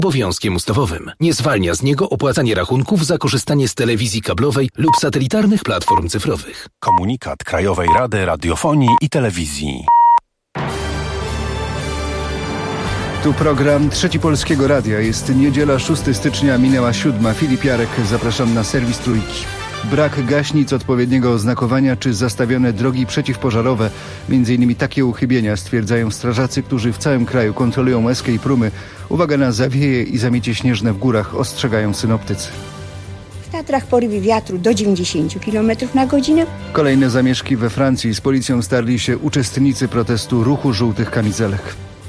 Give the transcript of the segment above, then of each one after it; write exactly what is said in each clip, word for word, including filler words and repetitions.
Obowiązkiem ustawowym. Nie zwalnia z niego opłacanie rachunków za korzystanie z telewizji kablowej lub satelitarnych platform cyfrowych. Komunikat Krajowej Rady Radiofonii i Telewizji. Tu program Trzeci Polskiego Radia. Jest niedziela, szóstego stycznia, minęła siódma. Filip Jarek, zapraszam na serwis Trójki. Brak gaśnic, odpowiedniego oznakowania czy zastawione drogi przeciwpożarowe. Między innymi takie uchybienia stwierdzają strażacy, którzy w całym kraju kontrolują escape roomy. Uwaga na zawieje i zamiecie śnieżne w górach, ostrzegają synoptycy. W Tatrach porywy wiatru do dziewięćdziesiąt kilometrów na godzinę. Kolejne zamieszki we Francji. Z policją starli się uczestnicy protestu ruchu żółtych kamizelek.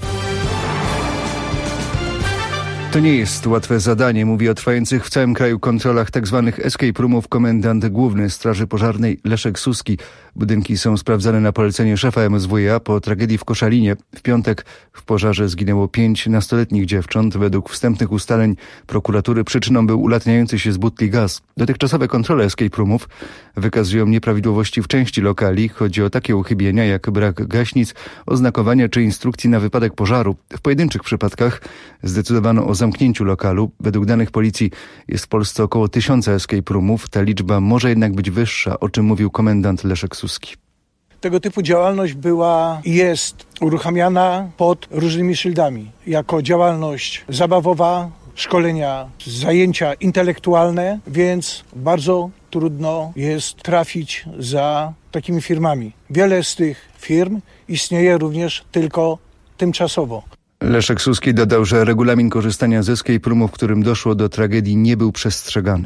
To nie jest łatwe zadanie, mówi o trwających w całym kraju kontrolach tzw. escape roomów komendant główny Straży Pożarnej Leszek Suski. Budynki są sprawdzane na polecenie szefa M S W a po tragedii w Koszalinie. W piątek w pożarze zginęło pięć nastoletnich dziewcząt. Według wstępnych ustaleń prokuratury przyczyną był ulatniający się z butli gaz. Dotychczasowe kontrole escape roomów wykazują nieprawidłowości w części lokali. Chodzi o takie uchybienia jak brak gaśnic, oznakowania czy instrukcji na wypadek pożaru. W pojedynczych przypadkach zdecydowano o zamknięciu lokalu. Według danych policji jest w Polsce około tysiąca escape roomów. Ta liczba może jednak być wyższa, o czym mówił komendant Leszek Suski. Tego typu działalność była i jest uruchamiana pod różnymi szyldami. Jako działalność zabawowa, szkolenia, zajęcia intelektualne, więc bardzo trudno jest trafić za takimi firmami. Wiele z tych firm istnieje również tylko tymczasowo. Leszek Suski dodał, że regulamin korzystania z escape roomów, w którym doszło do tragedii, nie był przestrzegany.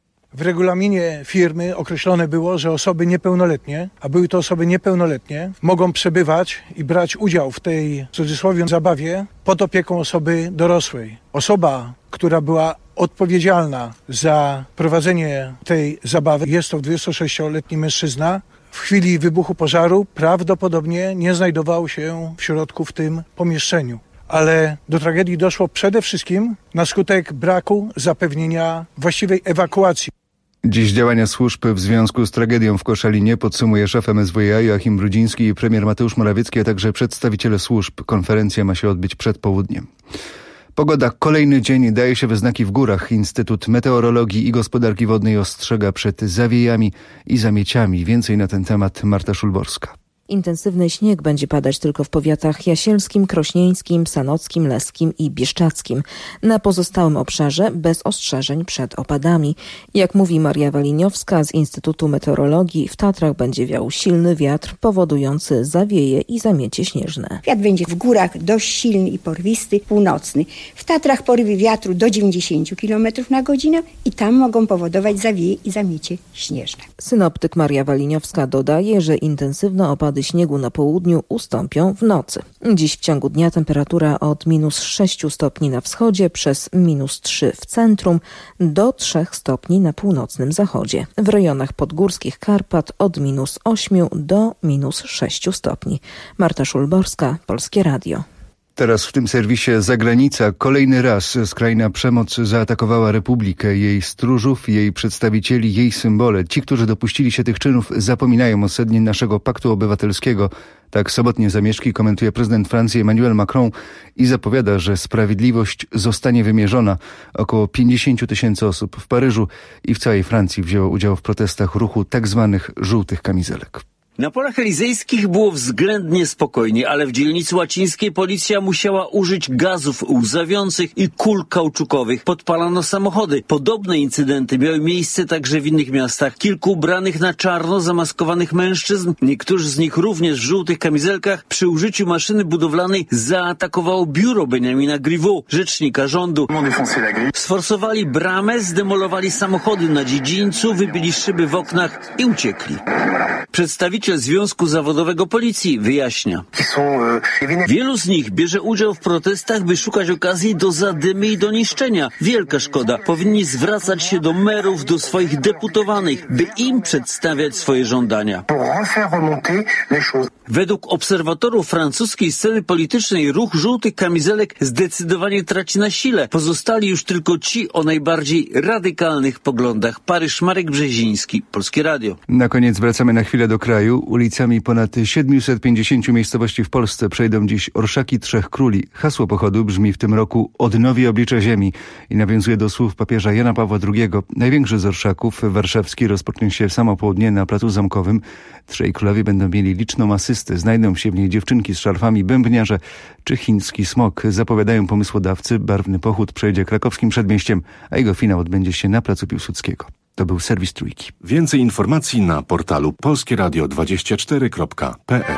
W regulaminie firmy określone było, że osoby niepełnoletnie, a były to osoby niepełnoletnie, mogą przebywać i brać udział w tej, w cudzysłowie, zabawie pod opieką osoby dorosłej. Osoba, która była odpowiedzialna za prowadzenie tej zabawy, jest to dwudziestosześcioletni mężczyzna. W chwili wybuchu pożaru prawdopodobnie nie znajdował się w środku w tym pomieszczeniu. Ale do tragedii doszło przede wszystkim na skutek braku zapewnienia właściwej ewakuacji. Dziś działania służb w związku z tragedią w Koszalinie podsumuje szef M S W a Joachim Brudziński i premier Mateusz Morawiecki, a także przedstawiciele służb. Konferencja ma się odbyć przed południem. Pogoda. Kolejny dzień daje się we znaki w górach. Instytut Meteorologii i Gospodarki Wodnej ostrzega przed zawiejami i zamieciami. Więcej na ten temat Marta Szulborska. Intensywny śnieg będzie padać tylko w powiatach jasielskim, krośnieńskim, sanockim, leskim i bieszczackim. Na pozostałym obszarze bez ostrzeżeń przed opadami. Jak mówi Maria Waliniowska z Instytutu Meteorologii, w Tatrach będzie wiał silny wiatr powodujący zawieje i zamiecie śnieżne. Wiatr będzie w górach dość silny i porwisty, północny. W Tatrach porywy wiatru do dziewięćdziesiąt kilometrów na godzinę i tam mogą powodować zawieje i zamiecie śnieżne. Synoptyk Maria Waliniowska dodaje, że intensywne opady śniegu na południu ustąpią w nocy. Dziś w ciągu dnia temperatura od minus sześciu stopni na wschodzie przez minus trzy w centrum do trzech stopni na północnym zachodzie. W rejonach podgórskich Karpat od minus ośmiu do minus sześciu stopni. Marta Szulborska, Polskie Radio. Teraz w tym serwisie Zagranica. Kolejny raz skrajna przemoc zaatakowała Republikę, jej stróżów, jej przedstawicieli, jej symbole. Ci, którzy dopuścili się tych czynów, zapominają o sednie naszego paktu obywatelskiego. Tak sobotnie zamieszki komentuje prezydent Francji Emmanuel Macron i zapowiada, że sprawiedliwość zostanie wymierzona. Około pięćdziesiąt tysięcy osób w Paryżu i w całej Francji wzięło udział w protestach ruchu tak zwanych żółtych kamizelek. Na polach elizejskich było względnie spokojnie, ale w dzielnicy łacińskiej policja musiała użyć gazów łzawiących i kul kauczukowych. Podpalano samochody. Podobne incydenty miały miejsce także w innych miastach. Kilku ubranych na czarno zamaskowanych mężczyzn, niektórzy z nich również w żółtych kamizelkach, przy użyciu maszyny budowlanej zaatakowało biuro Benjamina Griveaux, rzecznika rządu. Sforsowali bramę, zdemolowali samochody na dziedzińcu, wybili szyby w oknach i uciekli. Przedstawiciel Związku Zawodowego Policji wyjaśnia. Wielu z nich bierze udział w protestach, by szukać okazji do zadymy i do niszczenia. Wielka szkoda. Powinni zwracać się do merów, do swoich deputowanych, by im przedstawiać swoje żądania. Według obserwatorów francuskiej sceny politycznej ruch żółtych kamizelek zdecydowanie traci na sile. Pozostali już tylko ci o najbardziej radykalnych poglądach. Paryż, Marek Brzeziński, Polskie Radio. Na koniec wracamy na chwilę do kraju. kraju ulicami ponad siedmiuset pięćdziesięciu miejscowości w Polsce przejdą dziś orszaki Trzech Króli. Hasło pochodu brzmi w tym roku „Odnowi oblicze ziemi” i nawiązuje do słów papieża Jana Pawła drugiego. Największy z orszaków, warszawski, rozpocznie się w samo południe na Placu Zamkowym. Trzej królowie będą mieli liczną asystę. Znajdą się w niej dziewczynki z szarfami, bębniarze czy chiński smok. Zapowiadają pomysłodawcy. Barwny pochód przejdzie krakowskim przedmieściem, a jego finał odbędzie się na Placu Piłsudskiego. To był serwis Trójki. Więcej informacji na portalu polskie radio dwadzieścia cztery kropka p l.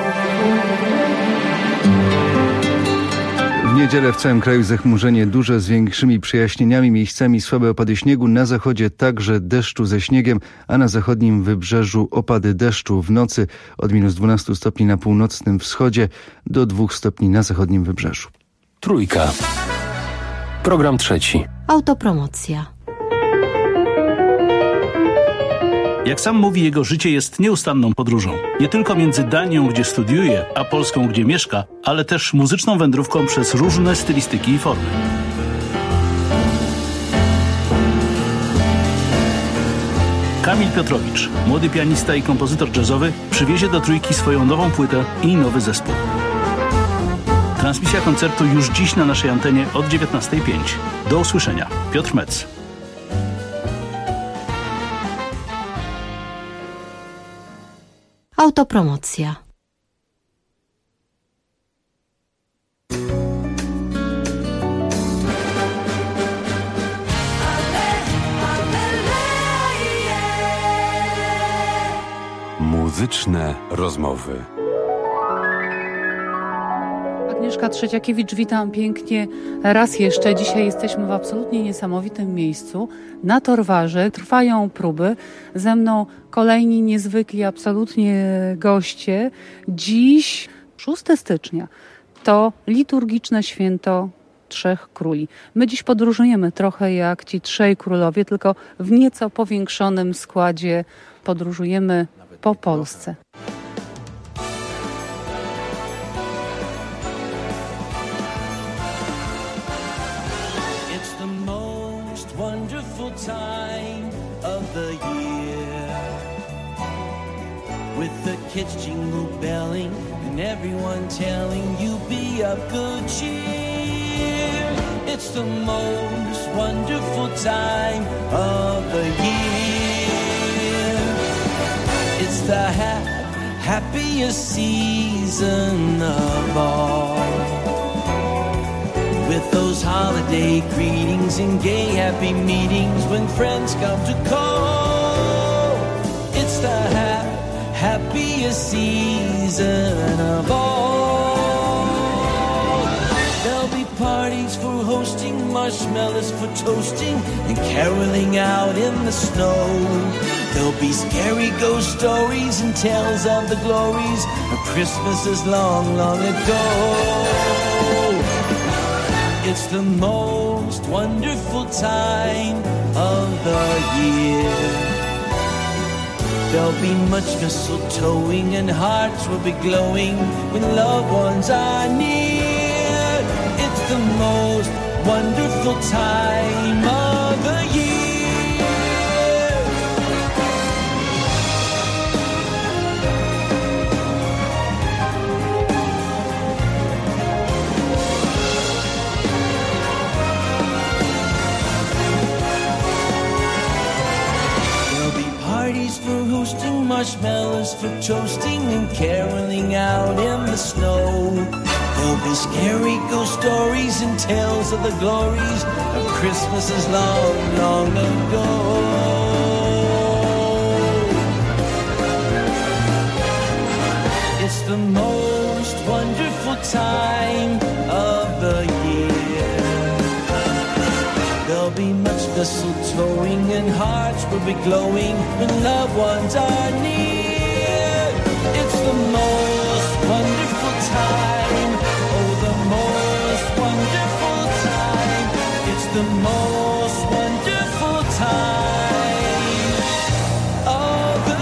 W niedzielę w całym kraju zachmurzenie duże z większymi przejaśnieniami, miejscami słabe opady śniegu, na zachodzie także deszczu ze śniegiem, a na zachodnim wybrzeżu opady deszczu w nocy od minus dwunastu stopni na północnym wschodzie do dwóch stopni na zachodnim wybrzeżu. Trójka. Program trzeci. Autopromocja. Jak sam mówi, jego życie jest nieustanną podróżą. Nie tylko między Danią, gdzie studiuje, a Polską, gdzie mieszka, ale też muzyczną wędrówką przez różne stylistyki i formy. Kamil Piotrowicz, młody pianista i kompozytor jazzowy, przywiezie do Trójki swoją nową płytę i nowy zespół. Transmisja koncertu już dziś na naszej antenie od dziewiętnastej pięć. Do usłyszenia. Piotr Metz. Autopromocja. Muzyczne rozmowy. Agnieszka Trzeciakiewicz, witam pięknie raz jeszcze. Dzisiaj jesteśmy w absolutnie niesamowitym miejscu. Na Torwarze trwają próby. Ze mną kolejni niezwykli absolutnie goście. Dziś, szóstego stycznia, to liturgiczne święto Trzech Króli. My dziś podróżujemy trochę jak ci trzej królowie, tylko w nieco powiększonym składzie podróżujemy po Polsce. Time of the year, with the kids jingle belling and everyone telling you be of good cheer. It's the most wonderful time of the year. It's the ha- happiest season of all, with those holiday greetings and gay happy meetings when friends come to call. It's the ha- happiest season of all. There'll be parties for hosting, marshmallows for toasting, and caroling out in the snow. There'll be scary ghost stories and tales of the glories of Christmases long, long ago. It's the most wonderful time of the year. There'll be much mistletoeing and hearts will be glowing when loved ones are near. It's the most wonderful time of the year. Parties for hosting, marshmallows for toasting, and caroling out in the snow. There'll be scary ghost stories and tales of the glories of Christmases long, long ago. It's the most wonderful time of the year. There'll be much mistletoeing and hearts will be glowing when loved ones are near. It's the most wonderful time, oh the most wonderful time. It's the most wonderful time of the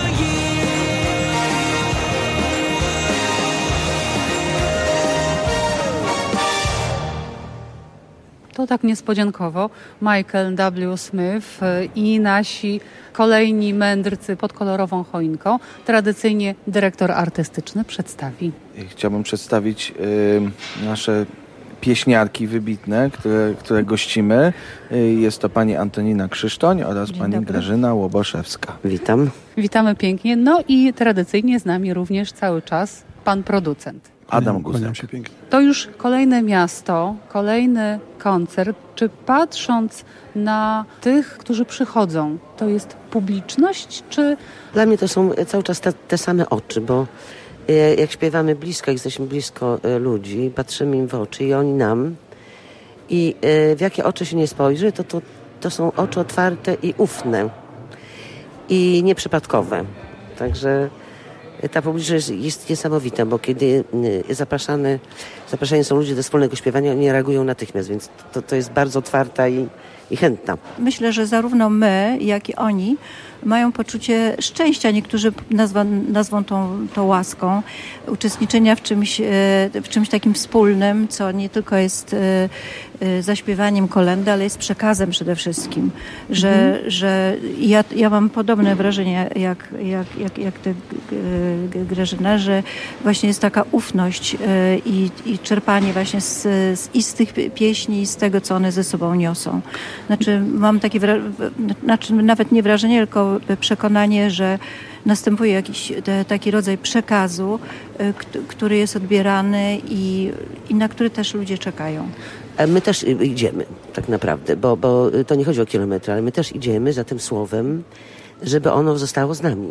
To to tak niespodziankowo Michael W. Smith i nasi kolejni mędrcy pod kolorową choinką. Tradycyjnie dyrektor artystyczny przedstawi. Chciałbym przedstawić y, nasze pieśniarki wybitne, które, które gościmy. Y, jest to pani Antonina Krzysztoń oraz Dzień pani dobry. Grażyna Łoboszewska. Witam. Witamy pięknie. No i tradycyjnie z nami również cały czas pan producent. Adam Guzek. To już kolejne miasto, kolejny koncert. Czy patrząc na tych, którzy przychodzą, to jest publiczność, czy... Dla mnie to są cały czas te, te same oczy, bo e, jak śpiewamy blisko, jak jesteśmy blisko e, ludzi, patrzymy im w oczy i oni nam. I e, w jakie oczy się nie spojrzy, to, to, to są oczy otwarte i ufne. I nieprzypadkowe. Także ta publiczność jest, jest niesamowita, bo kiedy e, zapraszany, zapraszani są ludzie do wspólnego śpiewania, oni reagują natychmiast, więc to, to jest bardzo otwarta i, i chętna. Myślę, że zarówno my, jak i oni mają poczucie szczęścia. Niektórzy nazwa, nazwą tą, tą łaską uczestniczenia w czymś, w czymś takim wspólnym, co nie tylko jest zaśpiewaniem kolędy, ale jest przekazem przede wszystkim. Że, mhm. że ja, ja mam podobne wrażenie jak, jak, jak, jak ty, Grażyna, że właśnie jest taka ufność i, i czerpanie właśnie z, z, i z tych pieśni, i z tego, co one ze sobą niosą. Znaczy mam takie wrażenie, znaczy nawet nie wrażenie, tylko przekonanie, że następuje jakiś te, taki rodzaj przekazu, y, k- który jest odbierany i, i na który też ludzie czekają. My też idziemy tak naprawdę, bo, bo to nie chodzi o kilometry, ale my też idziemy za tym słowem, żeby ono zostało z nami.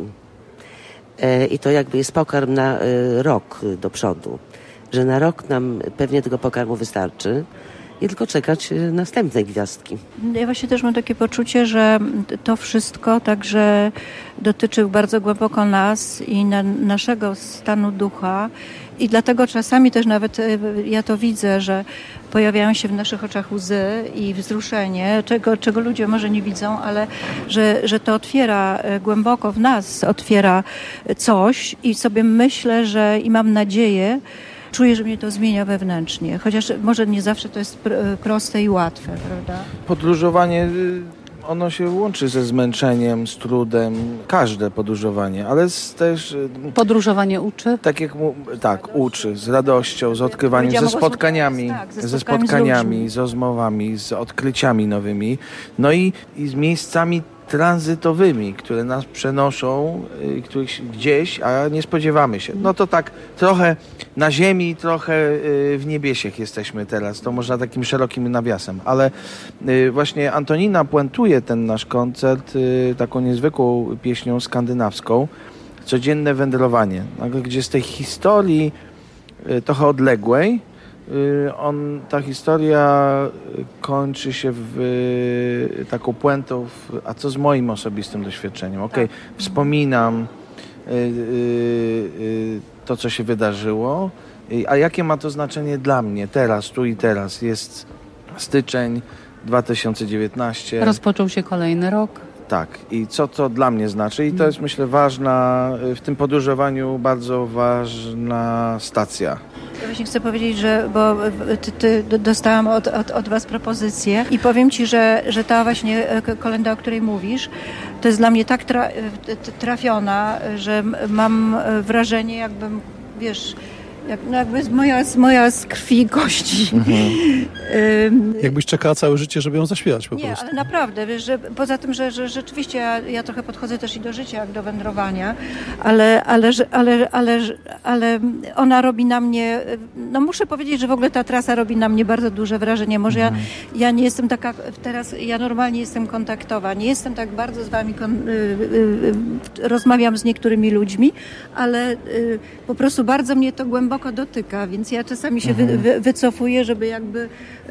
E, I to jakby jest pokarm na e, rok do przodu, że na rok nam pewnie tego pokarmu wystarczy. I tylko czekać następnej gwiazdki. Ja właśnie też mam takie poczucie, że to wszystko także dotyczy bardzo głęboko nas i na, naszego stanu ducha. I dlatego czasami też nawet ja to widzę, że pojawiają się w naszych oczach łzy i wzruszenie, czego, czego ludzie może nie widzą, ale że, że to otwiera głęboko w nas, otwiera coś i sobie myślę, że i mam nadzieję, czuję, że mnie to zmienia wewnętrznie, chociaż może nie zawsze to jest pr- proste i łatwe, prawda? Podróżowanie, ono się łączy ze zmęczeniem, z trudem, każde podróżowanie, ale z też... Podróżowanie uczy? Tak jak mu, tak, uczy, z radością, z odkrywaniem, ze spotkaniami, tak, ze, ze spotkaniami, spotkaniami, z, z rozmowami, z odkryciami nowymi, no i, i z miejscami tranzytowymi, które nas przenoszą y, których gdzieś, a nie spodziewamy się. No to tak trochę na ziemi, trochę y, w niebiesiech jesteśmy teraz. To można takim szerokim nawiasem. Ale y, właśnie Antonina puentuje ten nasz koncert y, taką niezwykłą pieśnią skandynawską. Codzienne wędrowanie. Gdzie z tej historii y, trochę odległej On, ta historia kończy się w taką puentą, w, a co z moim osobistym doświadczeniem? Okej, okay, tak. Wspominam y, y, y, to, co się wydarzyło, y, a jakie ma to znaczenie dla mnie teraz, tu i teraz? Jest styczeń dwa tysiące dziewiętnasty. Rozpoczął się kolejny rok. Tak. I co to dla mnie znaczy? I to jest, myślę, ważna, w tym podróżowaniu bardzo ważna stacja. Ja właśnie chcę powiedzieć, że bo ty, ty dostałam od, od, od was propozycję i powiem ci, że, że ta właśnie kolenda, o której mówisz, to jest dla mnie tak tra, trafiona, że mam wrażenie, jakbym, wiesz, jak, no jakby z moja, z moja z krwi i kości. Mhm. um, Jakbyś czekała całe życie, żeby ją zaśpiewać po nie, prostu. Nie, ale naprawdę, wiesz, że poza tym, że, że rzeczywiście ja, ja trochę podchodzę też i do życia, jak do wędrowania, ale, ale, ale, ale, ale ona robi na mnie, no muszę powiedzieć, że w ogóle ta trasa robi na mnie bardzo duże wrażenie. Może mhm. ja, ja nie jestem taka, teraz ja normalnie jestem kontaktowa, nie jestem tak bardzo z wami, kon, y, y, y, rozmawiam z niektórymi ludźmi, ale y, po prostu bardzo mnie to głęboko dotyka, więc ja czasami się mhm. wy, wy, wycofuję, żeby jakby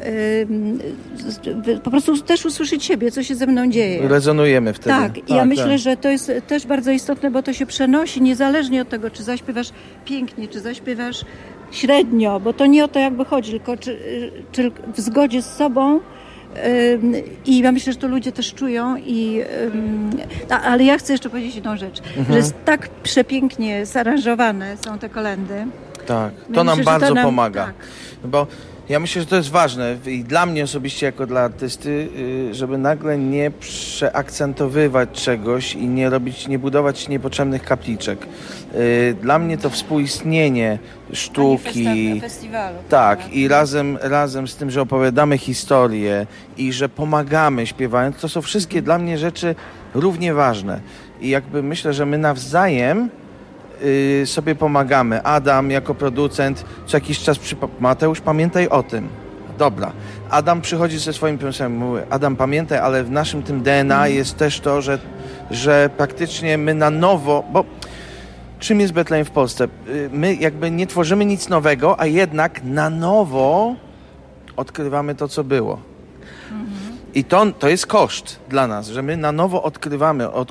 yy, po prostu też usłyszeć siebie, co się ze mną dzieje. Rezonujemy wtedy. Tak, i tak, ja myślę, tak. że to jest też bardzo istotne, bo to się przenosi niezależnie od tego, czy zaśpiewasz pięknie, czy zaśpiewasz średnio, bo to nie o to jakby chodzi, tylko czy, czy w zgodzie z sobą. I ja myślę, że to ludzie też czują, i, ale ja chcę jeszcze powiedzieć jedną rzecz, mhm. że jest tak przepięknie zaaranżowane są te kolendy. Tak, to myślę, nam bardzo to nam, pomaga, tak. bo Ja myślę, że to jest ważne i dla mnie osobiście jako dla artysty, żeby nagle nie przeakcentowywać czegoś i nie robić, nie budować niepotrzebnych kapliczek. Dla mnie to współistnienie sztuki, festiwalu. Tak, i razem, razem z tym, że opowiadamy historię i że pomagamy śpiewając, to są wszystkie dla mnie rzeczy równie ważne. I jakby myślę, że my nawzajem y, sobie pomagamy. Adam jako producent co jakiś czas przypa- Mateusz, pamiętaj o tym. Dobra. Adam przychodzi ze swoim pomysłem, mówi, Adam pamiętaj, ale w naszym tym D N A jest też to, że, że praktycznie my na nowo, bo czym jest Betlejem w Polsce? My jakby nie tworzymy nic nowego, a jednak na nowo odkrywamy to, co było. Mhm. I to, to jest koszt dla nas, że my na nowo odkrywamy. Od,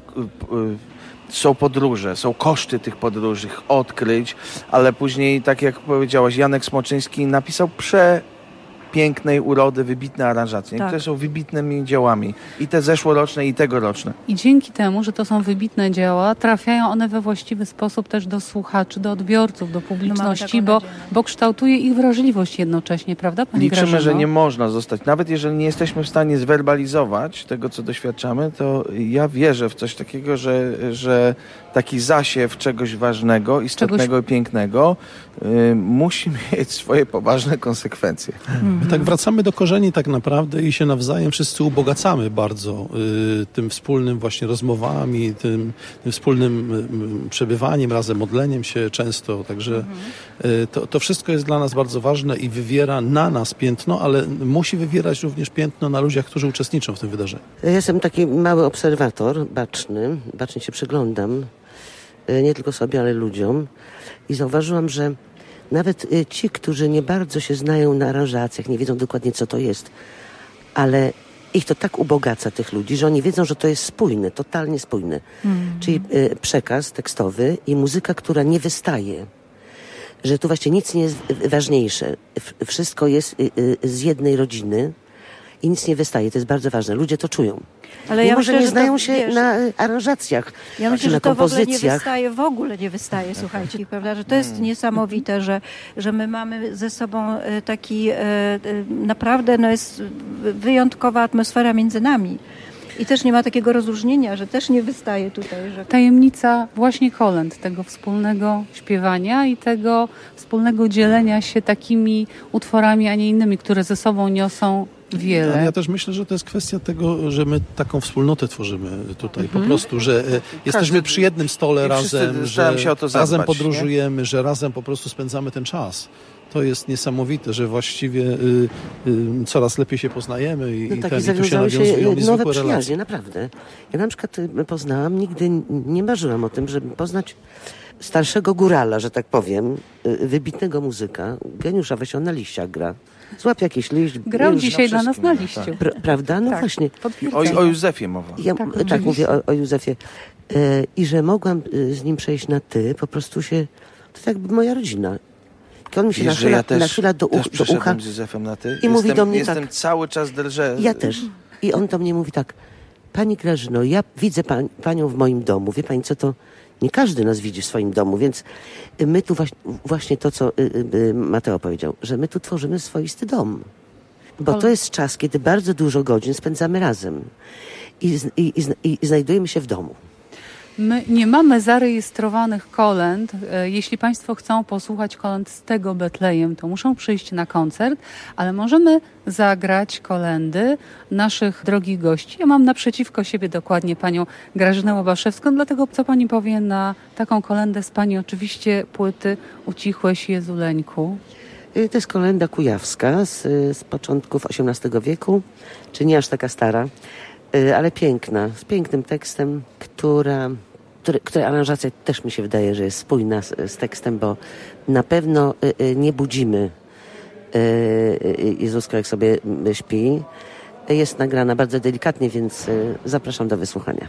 są podróże, są koszty tych podróży, odkryć, ale później, tak jak powiedziałaś, Janek Smoczyński napisał prze... pięknej urody, wybitne aranżacje, tak. które są wybitnymi dziełami. I te zeszłoroczne, i tegoroczne. I dzięki temu, że to są wybitne dzieła, trafiają one we właściwy sposób też do słuchaczy, do odbiorców, do publiczności, no bo, bo kształtuje ich wrażliwość jednocześnie, prawda, pani Liczymy, Grażyno? że nie można zostać. Nawet jeżeli nie jesteśmy w stanie zwerbalizować tego, co doświadczamy, to ja wierzę w coś takiego, że, że taki zasiew czegoś ważnego, istotnego czegoś... i pięknego y, musi mieć swoje poważne konsekwencje. My tak wracamy do korzeni tak naprawdę i się nawzajem wszyscy ubogacamy bardzo y, tym wspólnym właśnie rozmowami, tym, tym wspólnym y, przebywaniem razem, modleniem się często. Także y, to, to wszystko jest dla nas bardzo ważne i wywiera na nas piętno, ale musi wywierać również piętno na ludziach, którzy uczestniczą w tym wydarzeniu. Ja jestem taki mały obserwator, baczny, bacznie się przyglądam, y, nie tylko sobie, ale ludziom i zauważyłam, że nawet ci, którzy nie bardzo się znają na aranżacjach, nie wiedzą dokładnie, co to jest, ale ich to tak ubogaca, tych ludzi, że oni wiedzą, że to jest spójne, totalnie spójne. Mm. Czyli y, przekaz tekstowy i muzyka, która nie wystaje. Że tu właśnie nic nie jest ważniejsze. F- wszystko jest y, y, z jednej rodziny i nic nie wystaje. To jest bardzo ważne. Ludzie to czują. Ale Mimo, ja że myślę, nie że znają to, się wiesz, na aranżacjach, ja myślę, czy na że to w ogóle nie kompozycjach. wystaje, w ogóle nie wystaje, słuchajcie, prawda, że to jest niesamowite, że, że my mamy ze sobą taki naprawdę, no jest wyjątkowa atmosfera między nami. I też nie ma takiego rozróżnienia, że też nie wystaje tutaj. Że... Tajemnica właśnie kolęd, tego wspólnego śpiewania i tego wspólnego dzielenia się takimi utworami, a nie innymi, które ze sobą niosą wiele. Ale ja też myślę, że to jest kwestia tego, że my taką wspólnotę tworzymy tutaj. Mhm. Po prostu, że e, jesteśmy przy jednym stole razem, że się o to razem zadbać, podróżujemy, nie? Że razem po prostu spędzamy ten czas. To jest niesamowite, że właściwie y, y, coraz lepiej się poznajemy i, no tak, ten, i i tu się zawiązały nawiązują się nowe relacje. przyjaźnie, naprawdę. Ja na przykład poznałam, nigdy nie marzyłam o tym, żeby poznać starszego górala, że tak powiem, wybitnego muzyka, geniusza, weź on na liściach gra. Złap jakiś liść. Grał dzisiaj dla nas na liściu. Pra, prawda? No tak, właśnie. O, o Józefie mowa. Ja, tak, tak mówię o, o Józefie. E, I że mogłam z nim przejść na ty, po prostu się, to tak jakby moja rodzina. I on mi się nachyla, ja też, nachyla do, uch, też do ucha z Józefem na ty. i jestem, mówi do mnie jestem tak. Jestem cały czas drżę. Ja też. I on do mnie mówi tak, pani Grażyno, ja widzę pań, panią w moim domu. Wie pani co, to nie każdy nas widzi w swoim domu, więc my tu właśnie, właśnie to, co Mateo powiedział, że my tu tworzymy swoisty dom. Bo to jest czas, kiedy bardzo dużo godzin spędzamy razem i, i, i, i znajdujemy się w domu. My nie mamy zarejestrowanych kolęd. Jeśli Państwo chcą posłuchać kolęd z tego Betlejem, to muszą przyjść na koncert, ale możemy zagrać kolędy naszych drogich gości. Ja mam naprzeciwko siebie dokładnie panią Grażynę Łabaszewską, dlatego co pani powie na taką kolędę z pani oczywiście płyty Ucichłeś Jezuleńku? To jest kolęda kujawska z, z początków osiemnastego wieku, czy nie aż taka stara, ale piękna, z pięknym tekstem, która, który, której aranżacja też mi się wydaje, że jest spójna z, z tekstem, bo na pewno nie budzimy Jezuska, jak sobie śpi. Jest nagrana bardzo delikatnie, więc zapraszam do wysłuchania.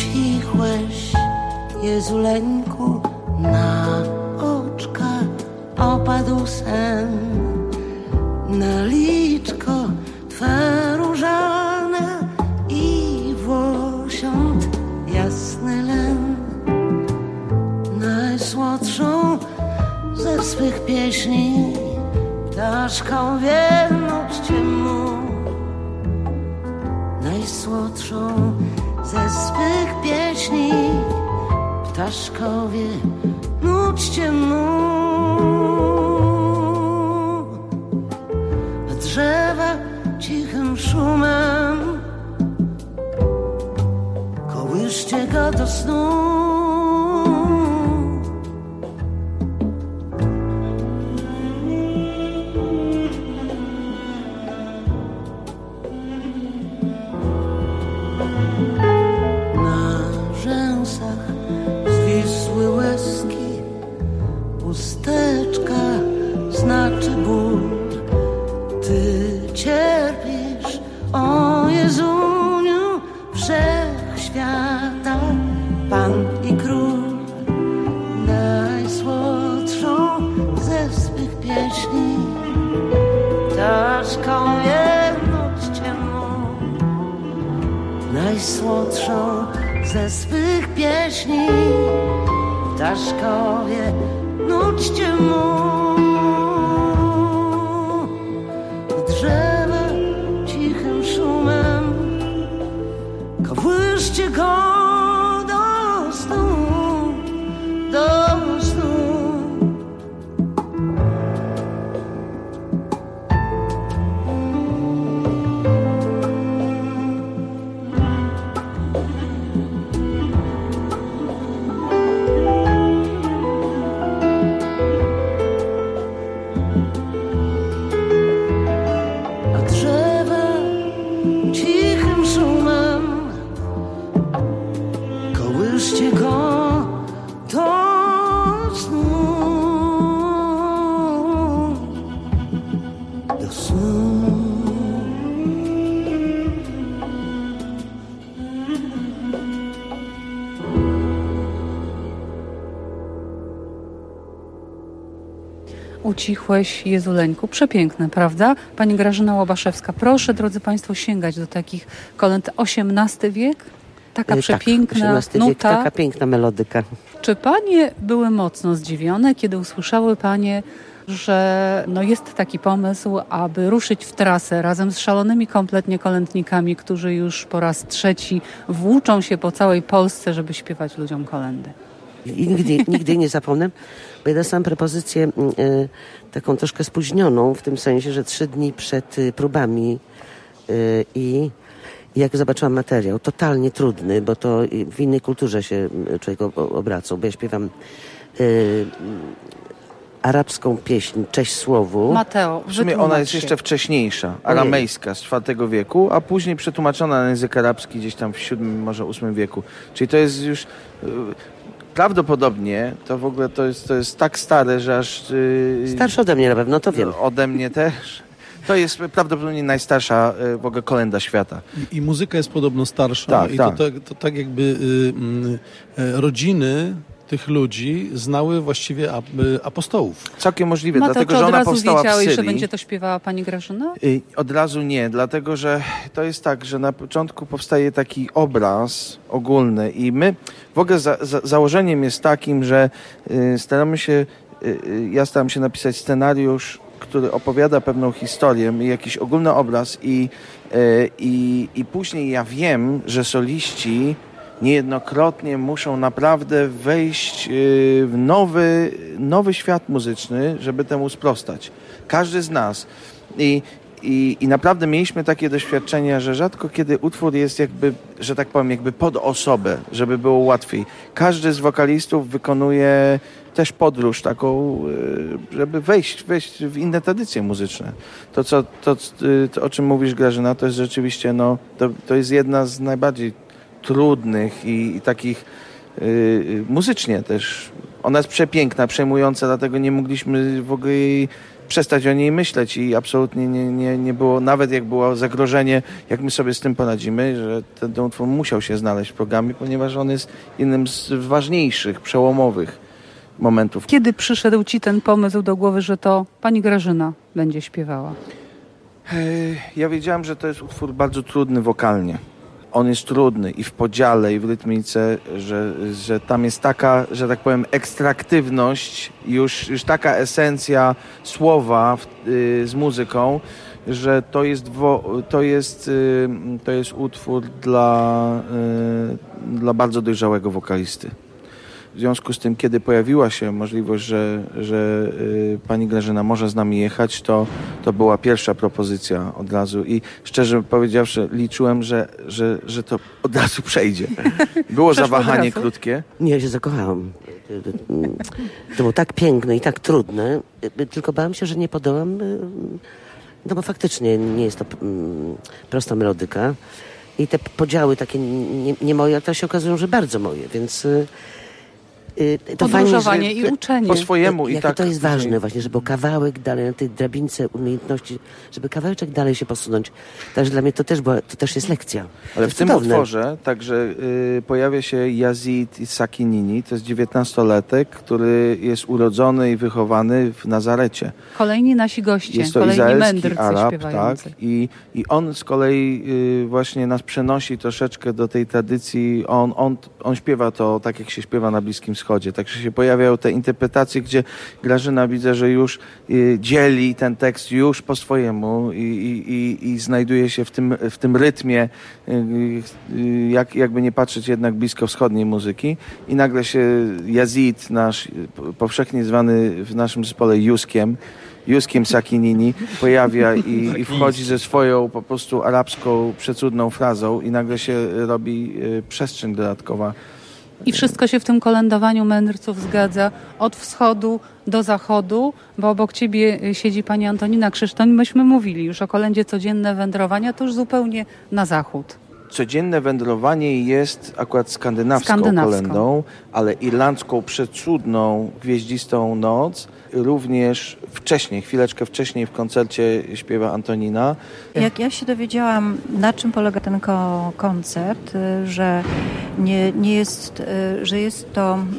Ucichłeś, Jezuleńku, na oczkach szedł sen na liczko twe różane i włosiąt jasny len. Najsłodszą ze swych pieśni ptaszką wielnoczcie mu. Najsłodszą ze swych pieśni ptaszkowie nućcie mu. Drzewa cichym szumem kołyszcie go do snu. Na rzęsach zwisły łezki, pusteczka znaczy ból. Ty cierpisz, o Jezuniu, wszechświata Pan i Król. Najsłodszą ze swych pieśni ptaszką jednoczcie mu. Najsłodszą ze swych pieśni ptaszkowie nućcie mu. Drzewa cichym szumem kołyszcie go do snu, do snu. Ucichłeś, Jezuleńku. Przepiękne, prawda? Pani Grażyna Łobaszewska. Proszę, drodzy Państwo, sięgać do takich kolęd. osiemnasty wiek? Taka przepiękna tak, osiemnasty nuta. Wiek, taka piękna melodyka. Czy Panie były mocno zdziwione, kiedy usłyszały Panie, że no jest taki pomysł, aby ruszyć w trasę razem z szalonymi kompletnie kolędnikami, którzy już po raz trzeci włóczą się po całej Polsce, żeby śpiewać ludziom kolędy? I nigdy, nigdy nie zapomnę, bo ja dostałam propozycję y, taką troszkę spóźnioną, w tym sensie, że trzy dni przed y, próbami y, i jak zobaczyłam materiał, totalnie trudny, bo to w innej kulturze się człowiek obracał, bo ja śpiewam y, arabską pieśń, Cześć Słowu. Mateo, w sumie ona jest się. jeszcze wcześniejsza, aramejska z czwartego wieku, a później przetłumaczona na język arabski gdzieś tam w siódmym, może ósmym wieku. Czyli to jest już... Y, Prawdopodobnie to w ogóle to jest, to jest tak stare, że aż... Yy, Starsze ode mnie na pewno, to wiem. Ode mnie też. To jest prawdopodobnie najstarsza yy, w ogóle kolęda świata. I, i muzyka jest podobno starsza. Tak, I tak. To, to, to tak jakby yy, yy, rodziny tych ludzi znały właściwie ap, yy, apostołów. Całkiem możliwe, Mateo, dlatego że ona powstała w Syrii. wiedziałeś, że będzie to śpiewała pani Grażyna? Yy, od razu nie, dlatego że to jest tak, że na początku powstaje taki obraz ogólny i my w ogóle za, za, założeniem jest takim, że yy, staramy się, yy, ja staram się napisać scenariusz, który opowiada pewną historię i jakiś ogólny obraz i, yy, i, i później ja wiem, że soliści niejednokrotnie muszą naprawdę wejść w nowy, nowy świat muzyczny, żeby temu sprostać. Każdy z nas. I, i, i naprawdę mieliśmy takie doświadczenia, że rzadko kiedy utwór jest jakby, że tak powiem, jakby pod osobę, żeby było łatwiej. Każdy z wokalistów wykonuje też podróż taką, żeby wejść, wejść w inne tradycje muzyczne. To, co, to, to o czym mówisz, Grażyna, to jest rzeczywiście, no, to, to jest jedna z najbardziej trudnych i, i takich yy, muzycznie też. Ona jest przepiękna, przejmująca, dlatego nie mogliśmy w ogóle jej przestać o niej myśleć i absolutnie nie, nie, nie było, nawet jak było zagrożenie, jak my sobie z tym poradzimy, że ten, ten utwór musiał się znaleźć w programie, ponieważ on jest jednym z ważniejszych, przełomowych momentów. Kiedy przyszedł ci ten pomysł do głowy, że to pani Grażyna będzie śpiewała? Ja wiedziałem, że to jest utwór bardzo trudny wokalnie. On jest trudny i w podziale, i w rytmice, że, że tam jest taka, że tak powiem, ekstraktywność, już, już taka esencja słowa w, y, z muzyką, że to jest, wo, to jest, y, to jest utwór dla, y, dla bardzo dojrzałego wokalisty. W związku z tym, kiedy pojawiła się możliwość, że, że y, pani Grażyna może z nami jechać, to, to była pierwsza propozycja od razu i szczerze powiedziawszy liczyłem, że, że, że to od razu przejdzie. Było zawahanie krótkie. Nie, ja się zakochałam. To było tak piękne i tak trudne, tylko bałam się, że nie podołam, no bo faktycznie nie jest to prosta melodyka i te podziały takie nie, nie moje, a to się okazują, że bardzo moje, więc... To podróżowanie fajnie, że, i uczenie. Po swojemu i tak. To jest ważne właśnie, żeby kawałek dalej na tej drabince umiejętności, żeby kawałeczek dalej się posunąć. Także dla mnie to też, była, to też jest lekcja. Ale w tym cudowne. Utworze także y, pojawia się Yazid Sakinini, to jest dziewiętnastolatek, który jest urodzony i wychowany w Nazarecie. Kolejni nasi goście, jest to kolejni mędrcy Arab, śpiewający. Tak? I, I on z kolei y, właśnie nas przenosi troszeczkę do tej tradycji. On, on, on śpiewa to tak, jak się śpiewa na Bliskim Wschodzie. Także się pojawiają te interpretacje, gdzie Grażyna widzę, że już y, dzieli ten tekst już po swojemu i, i, i, i znajduje się w tym, w tym rytmie, y, y, jak, jakby nie patrzeć jednak bliskowschodniej muzyki. I nagle się Yazid, nasz powszechnie zwany w naszym zespole Juskiem, Juskiem Sakinini, pojawia i, i wchodzi ze swoją po prostu arabską, przecudną frazą i nagle się robi y, przestrzeń dodatkowa. I wszystko się w tym kolędowaniu mędrców zgadza od wschodu do zachodu, bo obok ciebie siedzi pani Antonina Krzysztoń. Myśmy mówili już o kolędzie Codzienne wędrowania, to już zupełnie na zachód. Codzienne wędrowanie jest akurat skandynawską, skandynawską kolędą, ale irlandzką przecudną Gwieździstą noc również wcześniej, chwileczkę wcześniej w koncercie śpiewa Antonina. Jak ja się dowiedziałam, na czym polega ten ko- koncert, że nie, nie jest, że jest to mm,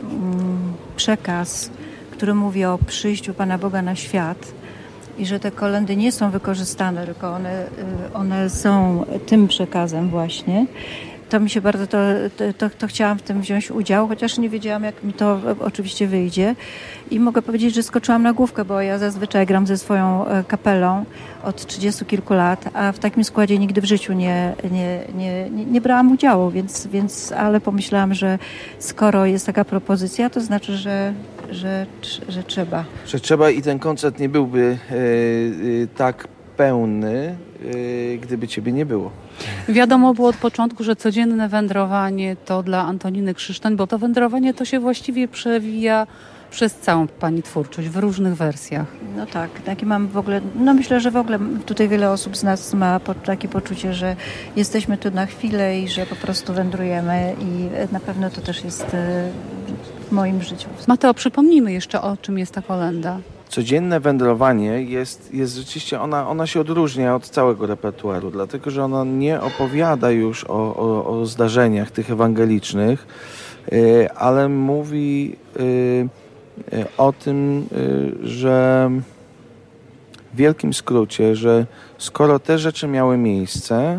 przekaz, który mówi o przyjściu Pana Boga na świat i że te kolędy nie są wykorzystane, tylko one, one są tym przekazem właśnie. To mi się bardzo, to, to, to chciałam w tym wziąć udział, chociaż nie wiedziałam, jak mi to oczywiście wyjdzie. I mogę powiedzieć, że skoczyłam na główkę, bo ja zazwyczaj gram ze swoją kapelą od trzydziestu kilku lat, a w takim składzie nigdy w życiu nie, nie, nie, nie, nie brałam udziału, więc, więc, ale pomyślałam, że skoro jest taka propozycja, to znaczy, że, że, że trzeba. Że trzeba i ten koncert nie byłby e, e, tak pełny, e, gdyby ciebie nie było. Wiadomo było od początku, że codzienne wędrowanie to dla Antoniny Krzysztoń, bo to wędrowanie to się właściwie przewija przez całą pani twórczość w różnych wersjach. No tak, takie mam w ogóle, no myślę, że w ogóle tutaj wiele osób z nas ma po, takie poczucie, że jesteśmy tu na chwilę i że po prostu wędrujemy i na pewno to też jest w moim życiu. Mateo, przypomnijmy jeszcze, o czym jest ta kolęda. Codzienne wędrowanie jest, jest rzeczywiście, ona, ona się odróżnia od całego repertuaru, dlatego że ona nie opowiada już o, o, o zdarzeniach tych ewangelicznych, yy, ale mówi yy, yy, o tym, yy, że w wielkim skrócie, że skoro te rzeczy miały miejsce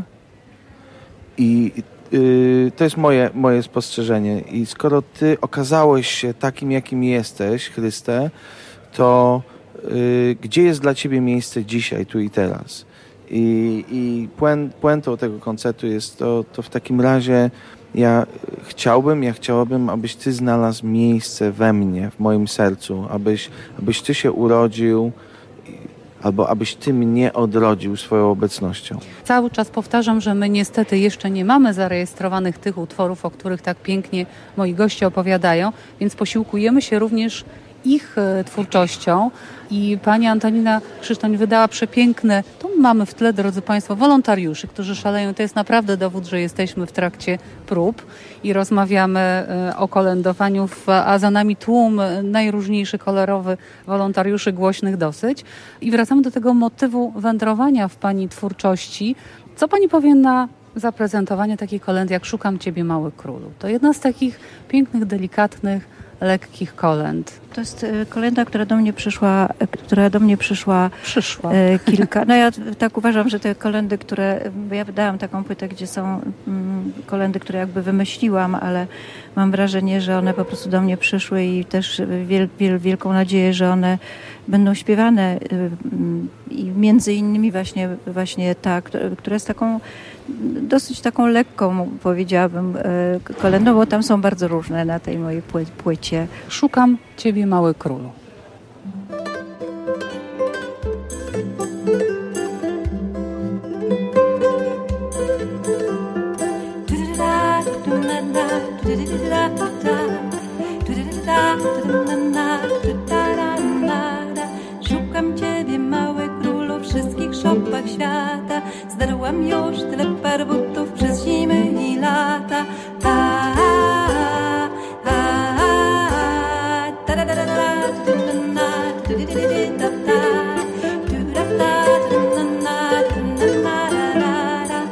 i yy, to jest moje, moje spostrzeżenie i skoro ty okazałeś się takim, jakim jesteś, Chryste, to y, gdzie jest dla ciebie miejsce dzisiaj, tu i teraz? I, i puent, puentą tego koncertu jest to, to w takim razie ja chciałbym, ja chciałabym, abyś ty znalazł miejsce we mnie, w moim sercu, abyś, abyś ty się urodził albo abyś ty mnie odrodził swoją obecnością. Cały czas powtarzam, że my niestety jeszcze nie mamy zarejestrowanych tych utworów, o których tak pięknie moi goście opowiadają, więc posiłkujemy się również ich twórczością i pani Antonina Krzysztoń wydała przepiękne, tu mamy w tle, drodzy Państwo, wolontariuszy, którzy szaleją. To jest naprawdę dowód, że jesteśmy w trakcie prób i rozmawiamy o kolędowaniu, a za nami tłum najróżniejszy, kolorowy wolontariuszy, głośnych dosyć. I wracamy do tego motywu wędrowania w pani twórczości. Co pani powie na zaprezentowanie takiej kolędy, jak Szukam Ciebie, Mały Królu? To jedna z takich pięknych, delikatnych lekkich kolęd? To jest kolęda, która do mnie przyszła, która do mnie przyszła, przyszła. E, kilka. No ja tak uważam, że te kolędy, które, bo ja wydałam taką płytę, gdzie są mm, kolędy, które jakby wymyśliłam, ale mam wrażenie, że one po prostu do mnie przyszły i też wiel, wiel, wielką nadzieję, że one będą śpiewane i między innymi właśnie, właśnie ta, która jest taką dosyć taką lekką, powiedziałabym, kolędą, bo tam są bardzo różne na tej mojej płycie. Szukam Ciebie, mały królu. Szukam Ciebie, mały królu, w wszystkich szopach świata. Zdarłam już tyle par butów przez zimy i lata. A, a, a, a, ta da da da da, tu da na, tu di di di da da, tu da da, tu da na, tu da na da da da.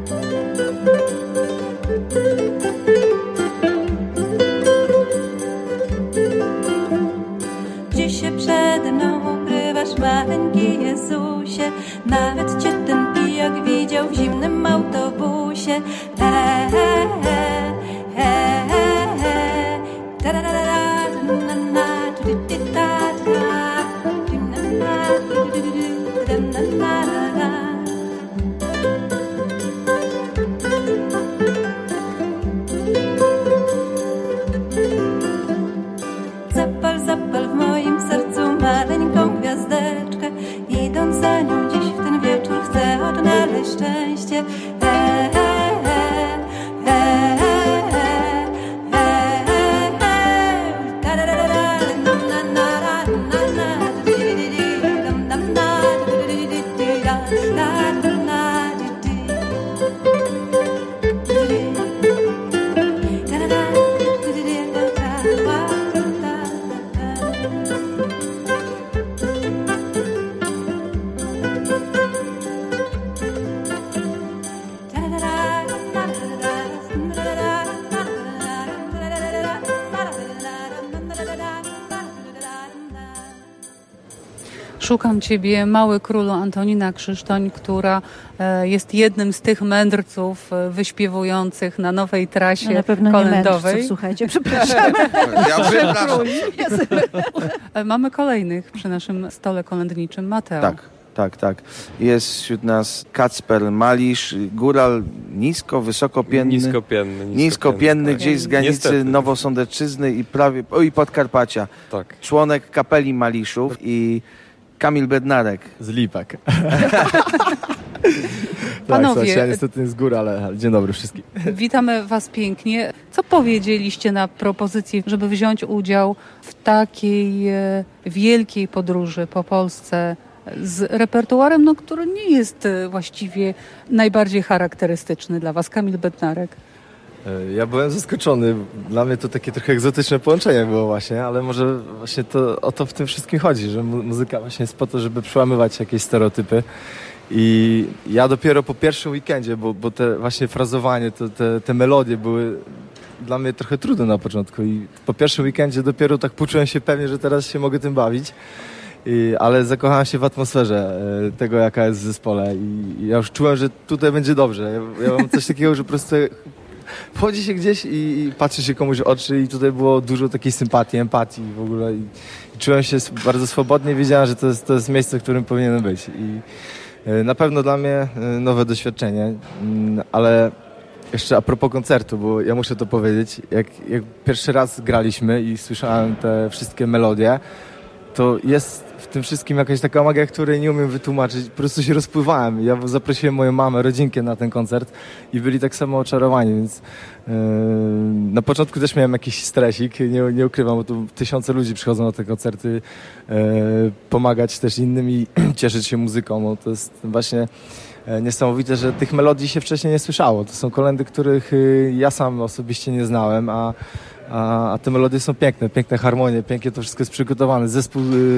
Gdzie się przede mną ukrywasz, maleńki Jezusie? Nawet Cię ten pijak widział w zimnym autobusie. E, e, e, e, e, ta da da da da, tu na na, tu di di da da, tu na na, tu di di di da na na da da. Zapal, zapal w moim sercu maleńką gwiazdeczkę. Idąc za nią dziś w ten wieczór chcę odnaleźć szczęście. E, e, e, e, e, e, e, ta da da da da, na na na na na, di di di di, dam dam na, di di di di, da da da na, di di, di da da da, di di di da da, wa da da. Szukam Ciebie, mały królu, Antonina Krzysztoń, która jest jednym z tych mędrców wyśpiewujących na nowej trasie no na pewno kolędowej. Nie mędrców, słuchajcie, przepraszam. Ja przepraszam. Mamy kolejnych przy naszym stole kolędniczym. Mateo. Tak, tak, tak. Jest wśród nas Kacper Malisz, góral nisko, wysokopienny. Niskopienny. Niskopienny, tak. gdzieś z granicy Niestety. Nowosądeczyzny i prawie, o i Podkarpacia. Tak. Członek kapeli Maliszów i Kamil Bednarek. Z Lipek. Panowie, tak, ja niestety z góry, ale dzień dobry wszystkim. Witamy Was pięknie. Co powiedzieliście na propozycję, żeby wziąć udział w takiej e, wielkiej podróży po Polsce z repertuarem, no, który nie jest e, właściwie najbardziej charakterystyczny dla Was? Kamil Bednarek. Ja byłem zaskoczony. Dla mnie to takie trochę egzotyczne połączenie było właśnie, ale może właśnie to, o to w tym wszystkim chodzi, że mu- muzyka właśnie jest po to, żeby przełamywać jakieś stereotypy. I ja dopiero po pierwszym weekendzie, bo, bo te właśnie frazowanie, to, te, te melodie były dla mnie trochę trudne na początku i po pierwszym weekendzie dopiero tak poczułem się pewnie, że teraz się mogę tym bawić. I, ale zakochałem się w atmosferze e, tego, jaka jest w zespole i, i ja już czułem, że tutaj będzie dobrze. Ja, ja mam coś takiego, że po prostu wchodzi się gdzieś i, i patrzy się komuś w oczy i tutaj było dużo takiej sympatii, empatii w ogóle i, i czułem się bardzo swobodnie, wiedziałem, że to jest, to jest miejsce, w którym powinienem być i e, na pewno dla mnie e, nowe doświadczenie, m, ale jeszcze a propos koncertu, bo ja muszę to powiedzieć, jak, jak pierwszy raz graliśmy i słyszałem te wszystkie melodie, to jest w tym wszystkim jakaś taka magia, której nie umiem wytłumaczyć. Po prostu się rozpływałem. Ja zaprosiłem moją mamę, rodzinkę na ten koncert i byli tak samo oczarowani, więc yy, na początku też miałem jakiś stresik, nie, nie ukrywam, bo tu tysiące ludzi przychodzą na te koncerty, yy, pomagać też innym i cieszyć się muzyką, bo to jest właśnie niesamowite, że tych melodii się wcześniej nie słyszało. To są kolędy, których ja sam osobiście nie znałem, a A, a te melodie są piękne, piękne harmonie, pięknie to wszystko jest przygotowane. Zespół y, złożony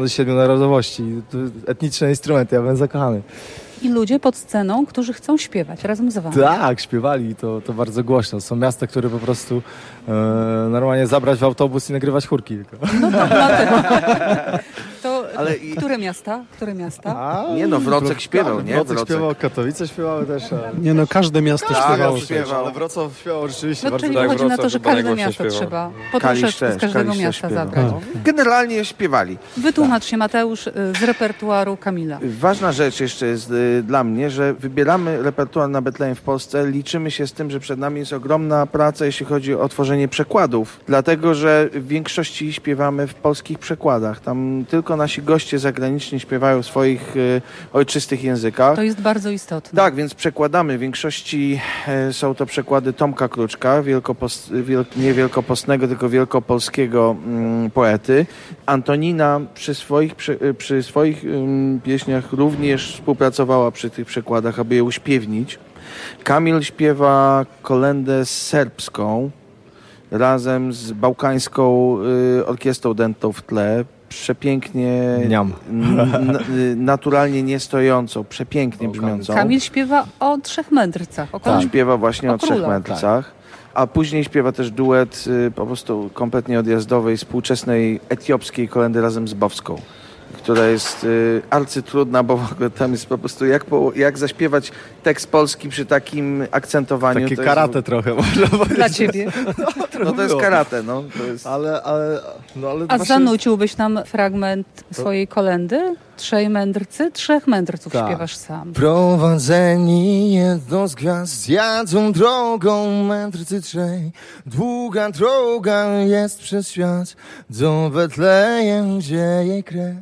z siedmiu narodowości. To etniczne instrumenty, ja byłem zakochany. I ludzie pod sceną, którzy chcą śpiewać razem z wami. Tak, śpiewali, to, to bardzo głośno. Są miasta, które po prostu e, normalnie zabrać w autobus i nagrywać chórki tylko. No to dlatego. To ale i... które miasta? Które miasta? A, nie no, Wrocek śpiewał, nie? Wrocek śpiewał, Katowice śpiewały też. A... Nie no, każde miasto tak, śpiewało. śpiewał, ale Wrocław śpiewał rzeczywiście no, bardzo. Czyli chodzi na to, że każde miasto trzeba po troszeczkę z każdego Kalisz miasta zabrać. No. Generalnie śpiewali. Wytłumacz się, Mateusz, z repertuaru Kamila. Ważna rzecz jeszcze jest y, dla mnie, że wybieramy repertuar na Betlejem w Polsce, liczymy się z tym, że przed nami jest ogromna praca, jeśli chodzi o tworzenie przekładów, dlatego, że w większości śpiewamy w polskich przekładach. Tam tylko nasi goście zagraniczni śpiewają w swoich y, ojczystych językach. To jest bardzo istotne. Tak, więc przekładamy. W większości y, są to przekłady Tomka Kruczka, wielkopost, wiel, nie wielkopostnego, tylko wielkopolskiego y, poety. Antonina przy swoich, przy, przy swoich y, pieśniach również współpracowała przy tych przekładach, aby je uśpiewnić. Kamil śpiewa kolędę serbską razem z bałkańską y, orkiestrą dętą w tle. Przepięknie, n- n- naturalnie niestojącą, przepięknie brzmiącą. Kamil śpiewa o trzech mędrcach. O tak, śpiewa właśnie o, o trzech mędrcach. Tak. A później śpiewa też duet y, po prostu kompletnie odjazdowej, współczesnej etiopskiej kolendy razem z Bowską, która jest y, arcytrudna, bo w ogóle tam jest po prostu jak, po, jak zaśpiewać tekst polski przy takim akcentowaniu. Takie to karate jest... trochę można powiedzieć. Dla ciebie. No, no to jest karate, no. To jest... Ale, ale, no, ale A właśnie... zanuciłbyś nam fragment swojej kolendy? Trzej mędrcy? Trzech mędrców tak. Śpiewasz sam. Prowadzeni jedną z gwiazd, jadą drogą mędrcy trzej. Długa droga jest przez świat, do Betlejem, gdzie jej kres.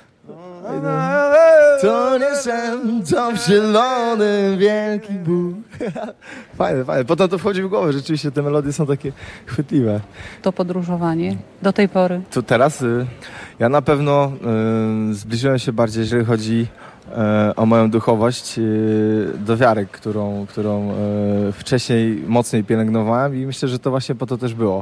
To nie sen, to zielony wielki Bóg. Fajne, fajne. Potem to wchodzi w głowę. Rzeczywiście te melodie są takie chwytliwe. To podróżowanie do tej pory? To teraz y, ja na pewno y, zbliżyłem się bardziej, jeżeli chodzi y, o moją duchowość, y, do wiary, którą, którą y, wcześniej mocniej pielęgnowałem i myślę, że to właśnie po to też było.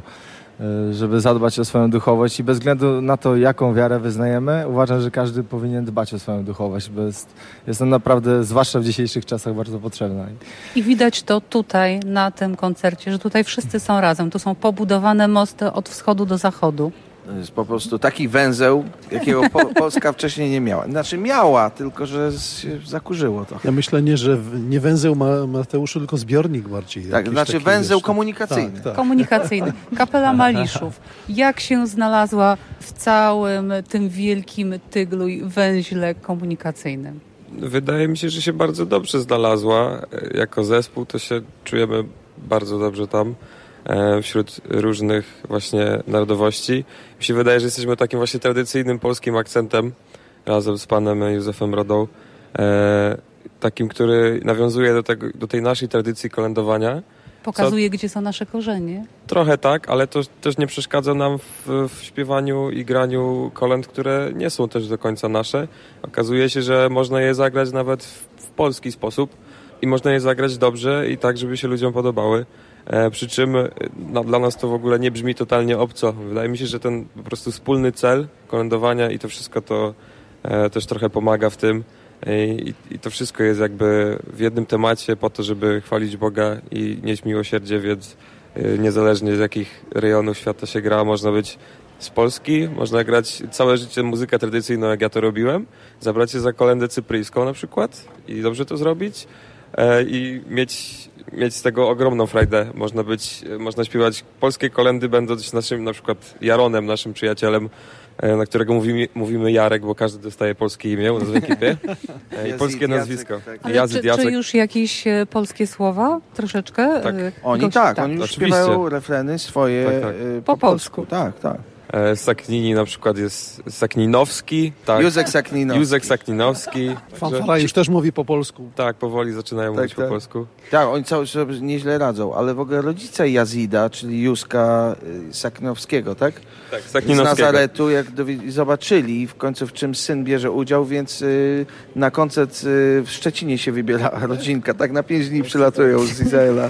Żeby zadbać o swoją duchowość i bez względu na to, jaką wiarę wyznajemy, uważam, że każdy powinien dbać o swoją duchowość, bo jest, jest ona naprawdę, zwłaszcza w dzisiejszych czasach, bardzo potrzebna. I widać to tutaj, na tym koncercie, że tutaj wszyscy są razem. Tu są pobudowane mosty od wschodu do zachodu. To jest po prostu taki węzeł, jakiego po, Polska wcześniej nie miała. Znaczy miała, tylko że się zakurzyło to. Ja myślę nie, że nie węzeł ma Mateuszu, tylko zbiornik bardziej. Tak, znaczy węzeł komunikacyjny. Tak, tak. Komunikacyjny. Kapela Maliszów. Jak się znalazła w całym tym wielkim tyglu i węźle komunikacyjnym? Wydaje mi się, że się bardzo dobrze znalazła. Jako zespół to się czujemy bardzo dobrze tam. Wśród różnych właśnie narodowości. Mi się wydaje, że jesteśmy takim właśnie tradycyjnym polskim akcentem razem z panem Józefem Rodą. E, takim, który nawiązuje do, tego, do tej naszej tradycji kolędowania. Pokazuje, co... gdzie są nasze korzenie. Trochę tak, ale to też nie przeszkadza nam w, w śpiewaniu i graniu kolęd, które nie są też do końca nasze. Okazuje się, że można je zagrać nawet w, w polski sposób i można je zagrać dobrze i tak, żeby się ludziom podobały. E, przy czym no, dla nas to w ogóle nie brzmi totalnie obco. Wydaje mi się, że ten po prostu wspólny cel kolędowania i to wszystko to e, też trochę pomaga w tym. E, i, I to wszystko jest jakby w jednym temacie po to, żeby chwalić Boga i nieść miłosierdzie, więc e, niezależnie z jakich rejonów świata się gra, można być z Polski, można grać całe życie muzykę tradycyjną, jak ja to robiłem, zabrać się za kolędę cypryjską na przykład i dobrze to zrobić e, i mieć mieć z tego ogromną frajdę. Można być, można śpiewać polskie kolendy, będąc naszym na przykład Jaronem, naszym przyjacielem, na którego mówimy, mówimy Jarek, bo każdy dostaje polskie imię u nas w ekipie. I polskie nazwisko. Ale Jacek, czy, czy już jakieś polskie słowa? Troszeczkę? Tak. Oni Gość, tak, tak, oni już oczywiście śpiewają refreny swoje tak, tak. Po, po polsku. polsku. Tak, tak. Saknini na przykład jest Sakninowski. Tak. Józek Sakninowski. Józek Sakninowski. Fanfara już też mówi po polsku. Tak, powoli zaczynają tak, mówić tak. po polsku. Tak, oni cały czas nieźle radzą, ale w ogóle rodzice Jazida, czyli Józka Sakninowskiego, tak? Tak, Sakninowskiego. Z Nazaretu, jak zobaczyli w końcu w czym syn bierze udział, więc y, na koncert y, w Szczecinie się wybierała rodzinka. Tak na pięć dni przylatują z Izraela.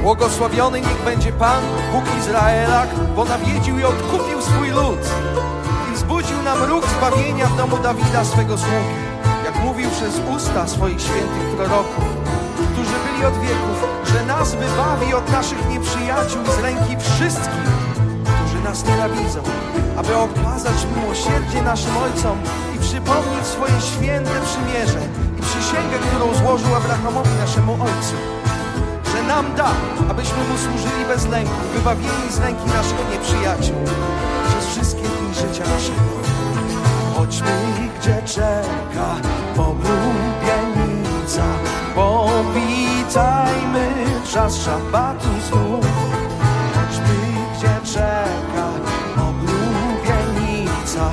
Błogosławiony niech będzie Pan, Bóg Izraela, bo nawiedził i odkupił swój lud i wzbudził nam róg zbawienia w domu Dawida, swego sługi, jak mówił przez usta swoich świętych proroków, którzy byli od wieków, że nas wybawi od naszych nieprzyjaciół i z ręki wszystkich, którzy nas nienawidzą, aby okazać miłosierdzie naszym ojcom i przypomnieć swoje święte przymierze i przysięgę, którą złożył Abrahamowi, naszemu ojcu, że nam da, abyśmy Mu służyli bez lęku, wybawieni z ręki naszych nieprzyjaciół przez wszystkie dni życia naszego. Chodźmy, gdzie czeka oblubienica, powitajmy czas szabatu znów. Chodźmy, gdzie czeka oblubienica,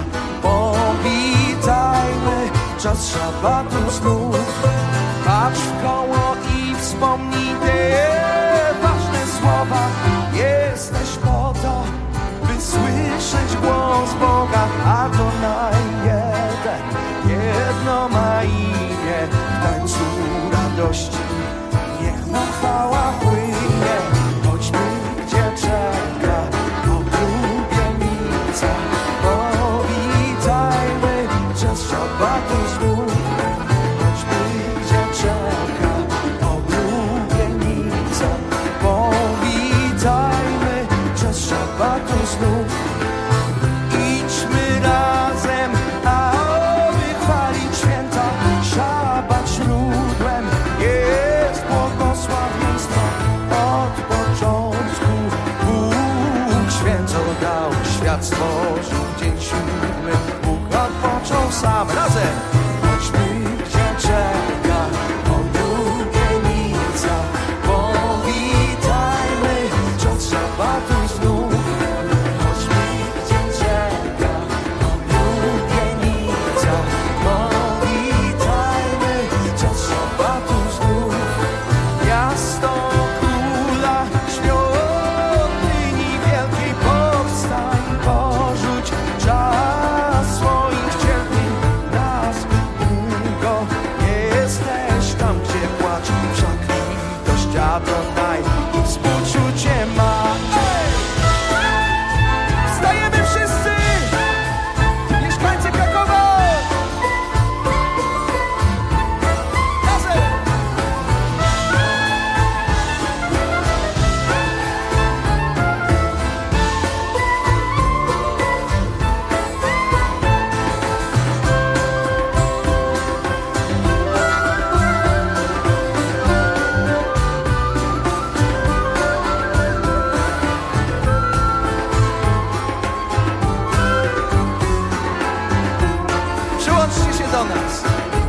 powitajmy czas szabatu znów. Patrz w koło i wspomnij te ważne słowa. Jesteś po to, by słyszeć głos Boga, a to na jeden, jedno ma imię. W tańcu radości niech mu chwała płynie. Chodźmy, gdzie czeka oblubienica, powitajmy czas szabatu znów. Chodźmy, gdzie czeka oblubienica, powitajmy czas szabatu znów. Idźmy razem, aby chwalić święta. Szabat źródłem jest błogosławieństwa. Od początku Bóg święco dał, świat stworzył dzień siódmy. Bóg odpoczął sam. Razem! Chodźmy, gdzie czeka oblubienica, powitajmy czas szabatu znów. Chodźmy, gdzie czeka oblubienica, powitajmy czas szabatu znów. Miasto Króla, świątyni wielkiej, powstań, porzuć czas swoich cierpień. Nazbyt długo jesteś tam, gdzie płacz, wszak litość Adonai i współczucie ma. Ej! Wstajemy wszyscy, mieszkańcy Krakowa! Razem! Przyłączcie się do nas.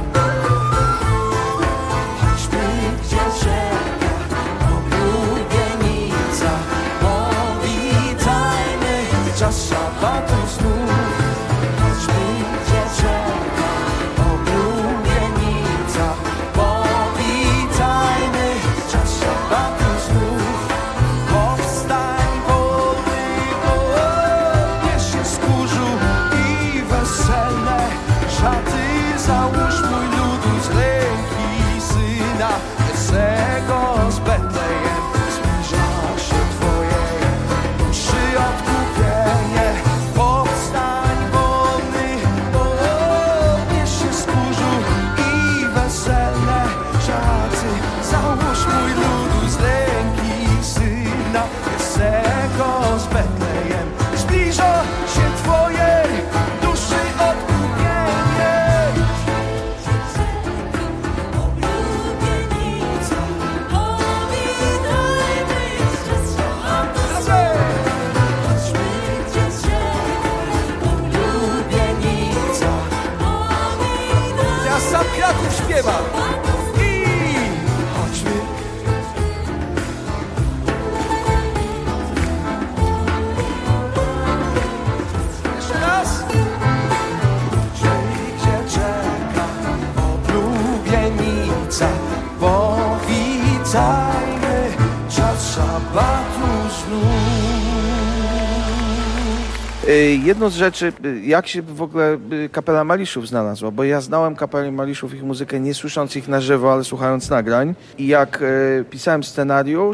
Chodźmy, gdzie czeka oblubienica, powitajmy czas szabatu znów. Chodźmy, gdzie czeka oblubienica, powitajmy czas szabatu znów. Powstań wolny, odbierz się z kurzu i weselne szaty załóż, mój ludu, z ręki Syna Jesego z Betlejem. Zbliża się Twoje duszy odkupienie. Powstań wolny, odbierz się z kurzu i weselne szaty załóż, mój ludu, z ręki Syna Jesego z Betlejem. Zbliża się Twoje duszy odkupienie. Oblubienica, powitajmy czas szabatu znów. Chodźmy, gdzie czeka oblubienica, powitajmy. Ja sam Kraków śpiewam. I chodźmy. Jeszcze raz. Chodźmy, gdzie czeka oblubienica, powitajmy czas szabatu znów. Y, Jedną z rzeczy, y, jak się w ogóle y, Kapela Maliszów znalazła, bo ja znałem Kapelę Maliszów, ich muzykę, nie słysząc ich na żywo, ale słuchając nagrań. I jak y, pisałem scenariusz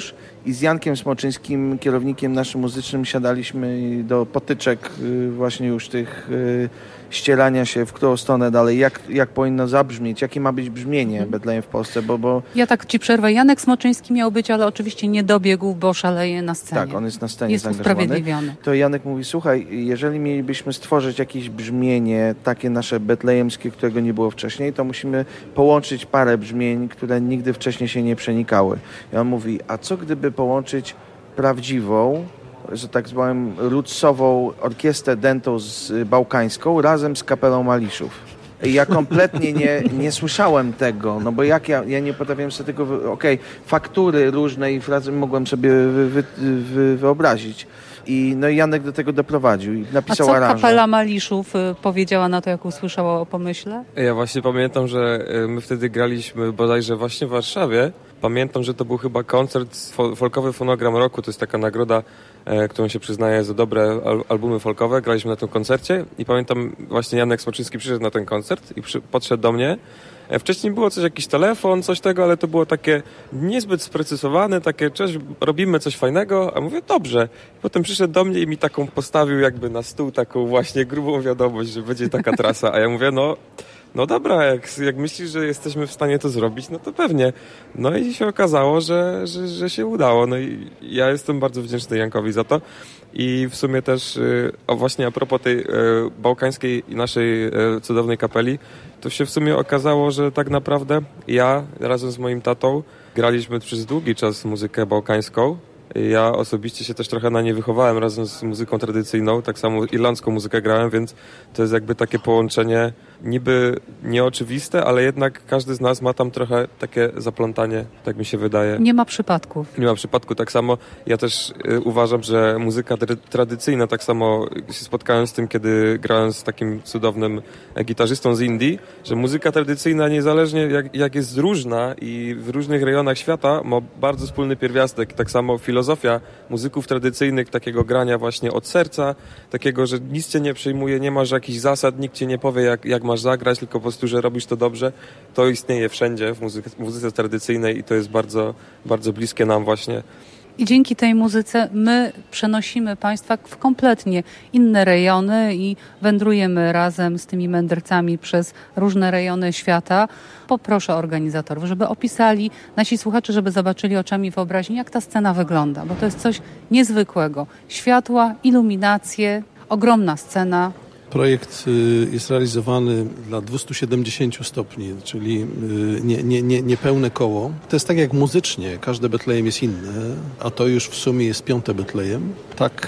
i z Jankiem Smoczyńskim, kierownikiem naszym muzycznym, siadaliśmy do potyczek właśnie już tych ścierania się, w którą stronę dalej, jak, jak powinno zabrzmieć, jakie ma być brzmienie hmm. Betlejem w Polsce, bo, bo... Ja tak ci przerwę. Janek Smoczyński miał być, ale oczywiście nie dobiegł, bo szaleje na scenie. Tak, on jest na scenie jest zaangażowany. Usprawiedliwiony. To Janek mówi, słuchaj, jeżeli mielibyśmy stworzyć jakieś brzmienie, takie nasze betlejemskie, którego nie było wcześniej, to musimy połączyć parę brzmień, które nigdy wcześniej się nie przenikały. I on mówi, a co gdyby połączyć prawdziwą, że tak zwaną rootsową orkiestrę dętą z bałkańską razem z kapelą Maliszów. I ja kompletnie nie, nie słyszałem tego, no bo jak ja, ja nie potrafiłem sobie tego, okej, okay, faktury różne i frazy mogłem sobie wy, wy, wy, wyobrazić. I no i Janek do tego doprowadził i napisał aranż. A co aranże. Kapela Maliszów y, powiedziała na to, jak usłyszała o pomyśle? Ja właśnie pamiętam, że my wtedy graliśmy bodajże właśnie w Warszawie. Pamiętam, że to był chyba koncert Folkowy Fonogram Roku. To jest taka nagroda, e, którą się przyznaje za dobre al- albumy folkowe. Graliśmy na tym koncercie i pamiętam właśnie Janek Smoczyński przyszedł na ten koncert i przy, podszedł do mnie. E, wcześniej było coś, jakiś telefon, coś tego, ale to było takie niezbyt sprecyzowane, takie cześć, robimy coś fajnego, a mówię dobrze. Potem przyszedł do mnie i mi taką postawił jakby na stół taką właśnie grubą wiadomość, że będzie taka trasa, a ja mówię no... No dobra, jak, jak myślisz, że jesteśmy w stanie to zrobić, no to pewnie. No i się okazało, że, że, że się udało. No i ja jestem bardzo wdzięczny Jankowi za to. I w sumie też, o właśnie a propos tej e, bałkańskiej i naszej e, cudownej kapeli, to się w sumie okazało, że tak naprawdę ja razem z moim tatą graliśmy przez długi czas muzykę bałkańską. Ja osobiście się też trochę na nie wychowałem razem z muzyką tradycyjną, tak samo irlandzką muzykę grałem, więc to jest jakby takie połączenie niby nieoczywiste, ale jednak każdy z nas ma tam trochę takie zaplątanie, tak mi się wydaje. Nie ma przypadków. Nie ma przypadku, tak samo ja też y, uważam, że muzyka tr- tradycyjna, tak samo się spotkałem z tym, kiedy grałem z takim cudownym gitarzystą z Indii, że muzyka tradycyjna niezależnie jak, jak jest różna i w różnych rejonach świata ma bardzo wspólny pierwiastek, tak samo filozofia muzyków tradycyjnych, takiego grania właśnie od serca, takiego, że nic cię nie przejmuje, nie masz jakichś zasad, nikt ci nie powie, jak, jak masz zagrać, tylko po prostu, że robisz to dobrze. To istnieje wszędzie w muzyce, w muzyce tradycyjnej i to jest bardzo, bardzo bliskie nam właśnie. I dzięki tej muzyce my przenosimy Państwa w kompletnie inne rejony i wędrujemy razem z tymi mędrcami przez różne rejony świata. Poproszę organizatorów, żeby opisali, nasi słuchacze, żeby zobaczyli oczami wyobraźni, jak ta scena wygląda, bo to jest coś niezwykłego. Światła, iluminacje, ogromna scena. Projekt jest realizowany dla dwieście siedemdziesiąt stopni, czyli nie, nie, nie, niepełne koło. To jest tak jak muzycznie, każde Betlejem jest inne, a to już w sumie jest piąte Betlejem. Tak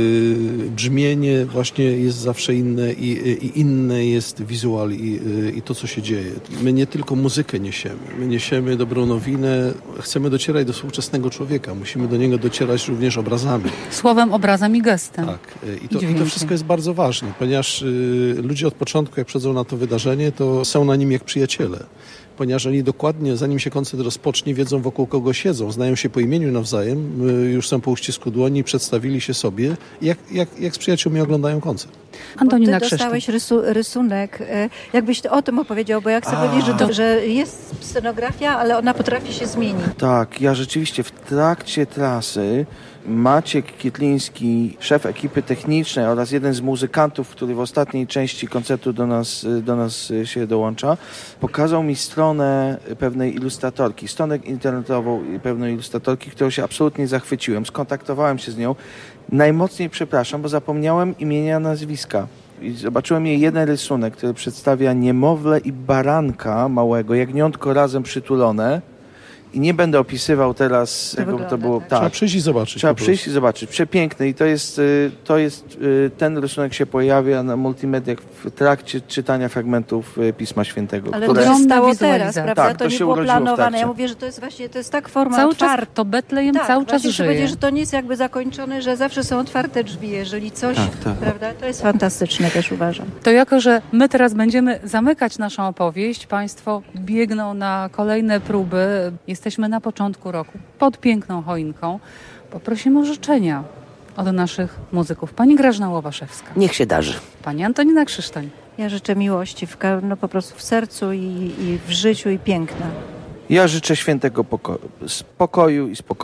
brzmienie właśnie jest zawsze inne i, i inne jest wizual i, i to, co się dzieje. My nie tylko muzykę niesiemy, my niesiemy dobrą nowinę, chcemy docierać do współczesnego człowieka, musimy do niego docierać również obrazami. Słowem, obrazem i gestem. Tak, i to, i to wszystko jest bardzo ważne, ponieważ ludzie od początku, jak przychodzą na to wydarzenie, to są na nim jak przyjaciele. Ponieważ oni dokładnie, zanim się koncert rozpocznie, wiedzą, wokół kogo siedzą, znają się po imieniu nawzajem, już są po uścisku dłoni, przedstawili się sobie, jak, jak, jak z przyjaciółmi oglądają koncert. Antonina Krzysztof. Ty dostałeś rysu, rysunek. Jakbyś o tym opowiedział, bo ja chcę powiedzieć, że, to, że jest scenografia, ale ona potrafi się zmienić. Tak, ja rzeczywiście w trakcie trasy Maciek Kietliński, szef ekipy technicznej oraz jeden z muzykantów, który w ostatniej części koncertu do nas, do nas się dołącza, pokazał mi stronę pewnej ilustratorki, stronę internetową pewnej ilustratorki, którą się absolutnie zachwyciłem. Skontaktowałem się z nią. Najmocniej przepraszam, bo zapomniałem imienia, nazwiska. I zobaczyłem jej jeden rysunek, który przedstawia niemowlę i baranka małego, jagniątko razem przytulone. I nie będę opisywał teraz, to jak wygląda, to było. tak. Tak. Trzeba przyjść i zobaczyć. Trzeba przyjść i zobaczyć. Przepiękny. I to jest, to jest, ten rysunek się pojawia na multimediach w trakcie czytania fragmentów Pisma Świętego. Ale które... to się stało teraz, prawda? Tak, to, to nie się było planowane. w Ja mówię, że to jest właśnie, to jest tak forma cały otwarta. Czas, to Betlejem tak, cały czas żyje. Powiedzieć, że to nie jest jakby zakończone, że zawsze są otwarte drzwi, jeżeli coś, tak, tak. prawda? To jest fantastyczne też, uważam. To jako, że my teraz będziemy zamykać naszą opowieść, Państwo biegną na kolejne próby. Jesteśmy na początku roku, pod piękną choinką. Poprosimy o życzenia od naszych muzyków. Pani Grażyna Łobaszewska. Niech się darzy. Pani Antonina Krzysztoń. Ja życzę miłości w, no, po prostu w sercu i, i w życiu i piękna. Ja życzę świętego pokoju, spokoju i spokoju.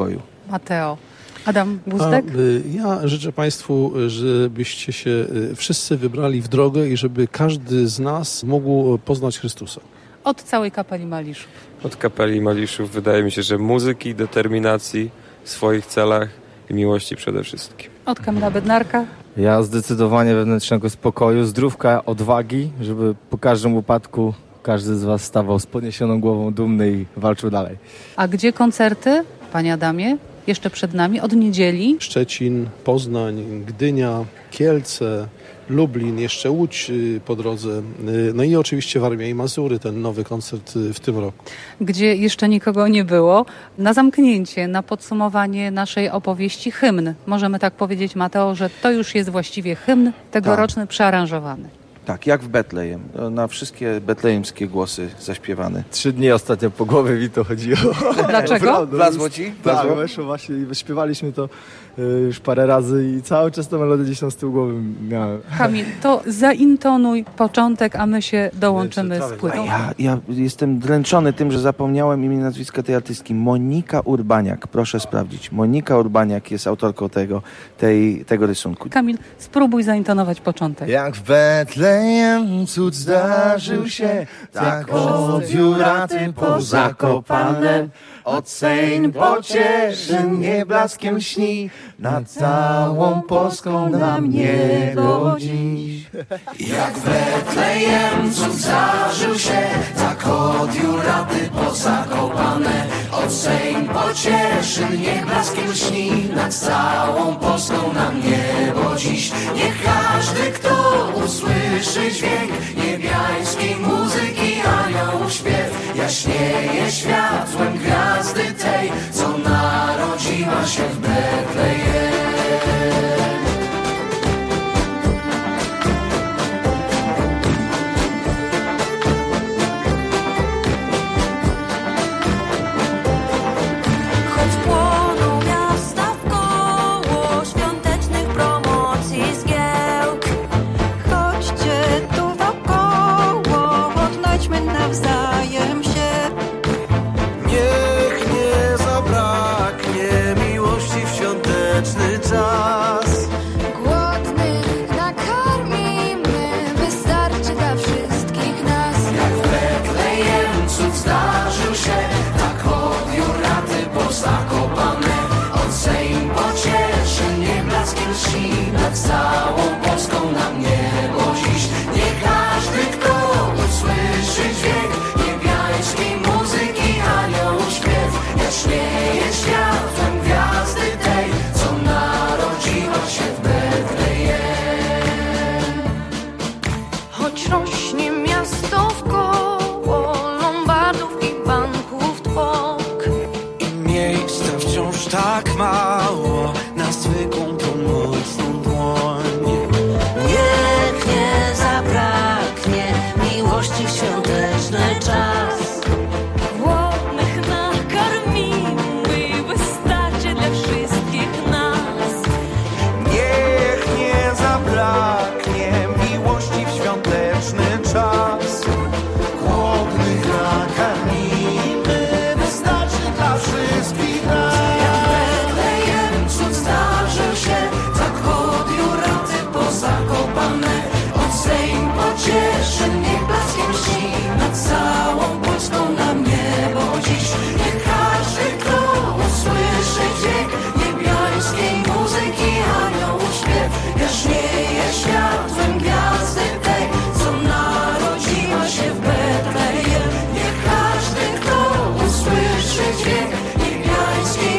Mateo. Adam Guztek? A, y, ja życzę Państwu, żebyście się y, wszyscy wybrali w drogę i żeby każdy z nas mógł poznać Chrystusa. Od całej kapeli Maliszów. Od kapeli Maliszów wydaje mi się, że muzyki, determinacji w swoich celach i miłości przede wszystkim. Od Kamila Bednarka? Ja zdecydowanie wewnętrznego spokoju, zdrówka, odwagi, żeby po każdym upadku każdy z Was stawał z podniesioną głową, dumny i walczył dalej. A gdzie koncerty, Panie Adamie? Jeszcze przed nami, od niedzieli. Szczecin, Poznań, Gdynia, Kielce, Lublin, jeszcze Łódź po drodze. No i oczywiście Warmia i Mazury, ten nowy koncert w tym roku. Gdzie jeszcze nikogo nie było. Na zamknięcie, na podsumowanie naszej opowieści hymn. Możemy tak powiedzieć, Mateo, że to już jest właściwie hymn tegoroczny, tak. Przearanżowany. Tak, jak w Betlejem. Na wszystkie betlejemskie głosy zaśpiewane. Trzy dni ostatnio po głowie mi to chodziło. Dlaczego? Wlazło ci? Tak, weszło właśnie i śpiewaliśmy to już parę razy i cały czas tę melodię gdzieś tam z tyłu głowy miałem. Kamil, to zaintonuj początek, a my się dołączymy z płytą. Ja, ja jestem dręczony tym, że zapomniałem imię i nazwiska tej artystki. Monika Urbaniak, proszę sprawdzić. Monika Urbaniak jest autorką tego, tej, tego rysunku. Kamil, spróbuj zaintonować początek. Jak w Betlejem cud zdarzył się, tak od Juraty po Zakopane, od Sejn pocieszyn nieblaskiem śni, nad całą Polską nam niebo dziś. Jak w Betlejem cud zdarzył się, tak od Juraty po Zakopane, od Sejn pocieszyn niech blaskiem śni, nad całą Polską nam niebo dziś. Niech każdy, kto usłyszy dźwięk niebiańskiej muzyki, aniołów śpiew, jaśnieje światłem gwiazdy tej, co narodziła się w Betlejem. Nad całą Polską nam niebo dziś. Niech każdy, kto usłyszy dźwięk niebiańskiej muzyki, aniołów śpiew, jaśnieje światłem gwiazdy tej, co narodziła się w Betlejem. Choć rośnie miasto wkoło lombardów i banków tłok i miejsca wciąż tak mało na zwykłą pomocną dłoń. Niech nie zabraknie miłości w świąteczny czas. Głodnych nakarmimy, wystarczy dla wszystkich nas. Niech nie zabraknie miłości w świąteczny czas. Głodnych nakarmimy, wystarczy dla wszystkich nas. Cieszyn niech blaskiem śni, nad całą Polską nam niebo dziś. Niech każdy, kto usłyszy dźwięk niebiańskiej muzyki, aniołów śpiew, jaśnieje światłem gwiazdy tej, co narodziła się w Betlejem. Niech każdy, kto usłyszy dźwięk niebiańskiej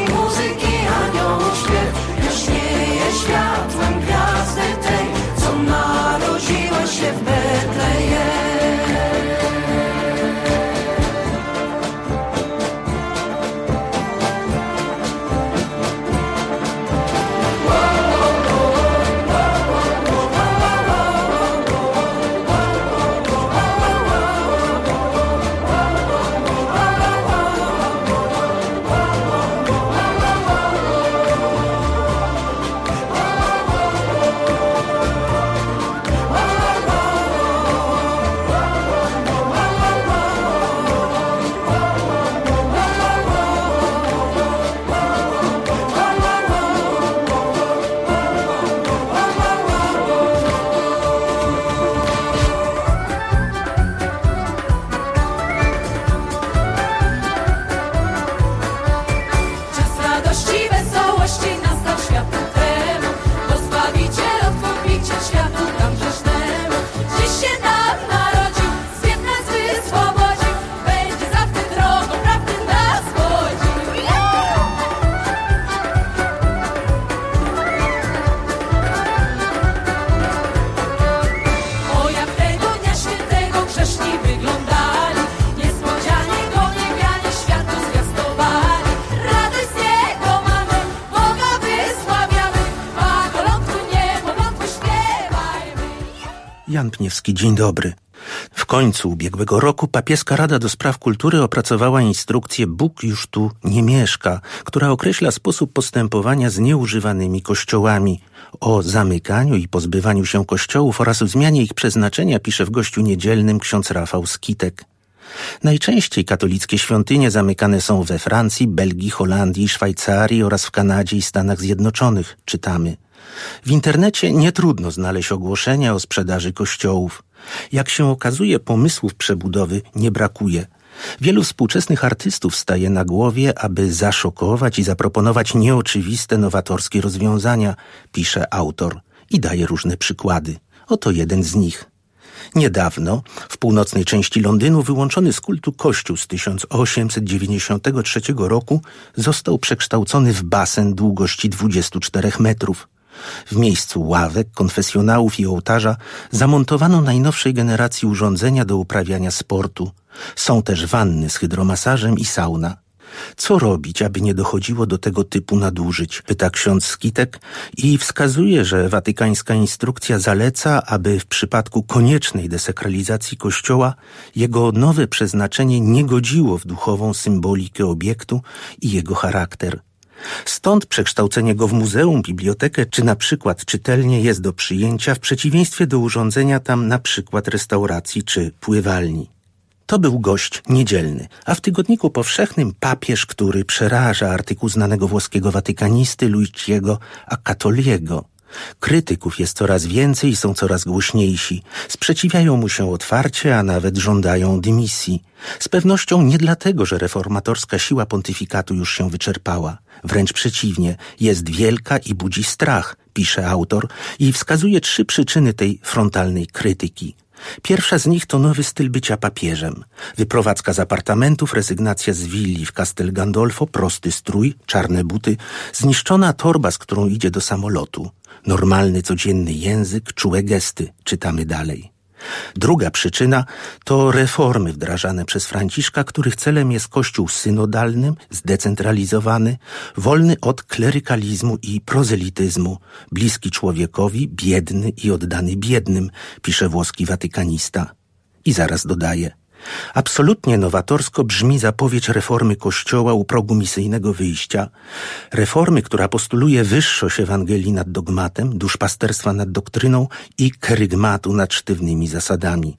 Jan Pniewski, dzień dobry. W końcu ubiegłego roku papieska Rada do Spraw Kultury opracowała instrukcję Bóg już tu nie mieszka, która określa sposób postępowania z nieużywanymi kościołami. O zamykaniu i pozbywaniu się kościołów oraz o zmianie ich przeznaczenia pisze w Gościu Niedzielnym ksiądz Rafał Skitek. Najczęściej katolickie świątynie zamykane są we Francji, Belgii, Holandii, Szwajcarii oraz w Kanadzie i Stanach Zjednoczonych, czytamy. W internecie nie trudno znaleźć ogłoszenia o sprzedaży kościołów. Jak się okazuje, pomysłów przebudowy nie brakuje. Wielu współczesnych artystów staje na głowie, aby zaszokować i zaproponować nieoczywiste, nowatorskie rozwiązania, pisze autor i daje różne przykłady. Oto jeden z nich. Niedawno w północnej części Londynu wyłączony z kultu kościół z tysiąc osiemset dziewięćdziesiątego trzeciego roku został przekształcony w basen długości dwudziestu czterech metrów. W miejscu ławek, konfesjonałów i ołtarza zamontowano najnowszej generacji urządzenia do uprawiania sportu. Są też wanny z hydromasażem i sauna. Co robić, aby nie dochodziło do tego typu nadużyć? Pyta ksiądz Skitek i wskazuje, że watykańska instrukcja zaleca, aby w przypadku koniecznej desakralizacji kościoła jego nowe przeznaczenie nie godziło w duchową symbolikę obiektu i jego charakter. Stąd przekształcenie go w muzeum, bibliotekę czy na przykład czytelnię jest do przyjęcia w przeciwieństwie do urządzenia tam na przykład restauracji czy pływalni. To był Gość Niedzielny, a w Tygodniku Powszechnym papież, który przeraża, artykuł znanego włoskiego watykanisty Luigiego Acatoliego. Krytyków jest coraz więcej i są coraz głośniejsi. Sprzeciwiają mu się otwarcie, a nawet żądają dymisji. Z pewnością nie dlatego, że reformatorska siła pontyfikatu już się wyczerpała. Wręcz przeciwnie, jest wielka i budzi strach, pisze autor i wskazuje trzy przyczyny tej frontalnej krytyki. Pierwsza z nich to nowy styl bycia papieżem. Wyprowadzka z apartamentów, rezygnacja z willi w Castel Gandolfo, prosty strój, czarne buty, zniszczona torba, z którą idzie do samolotu. Normalny, codzienny język, czułe gesty, czytamy dalej. Druga przyczyna to reformy wdrażane przez Franciszka, których celem jest kościół synodalny, zdecentralizowany, wolny od klerykalizmu i prozelityzmu, bliski człowiekowi, biedny i oddany biednym, pisze włoski watykanista. I zaraz dodaje. Absolutnie nowatorsko brzmi zapowiedź reformy Kościoła u progu misyjnego wyjścia. Reformy, która postuluje wyższość Ewangelii nad dogmatem, duszpasterstwa nad doktryną i kerygmatu nad sztywnymi zasadami.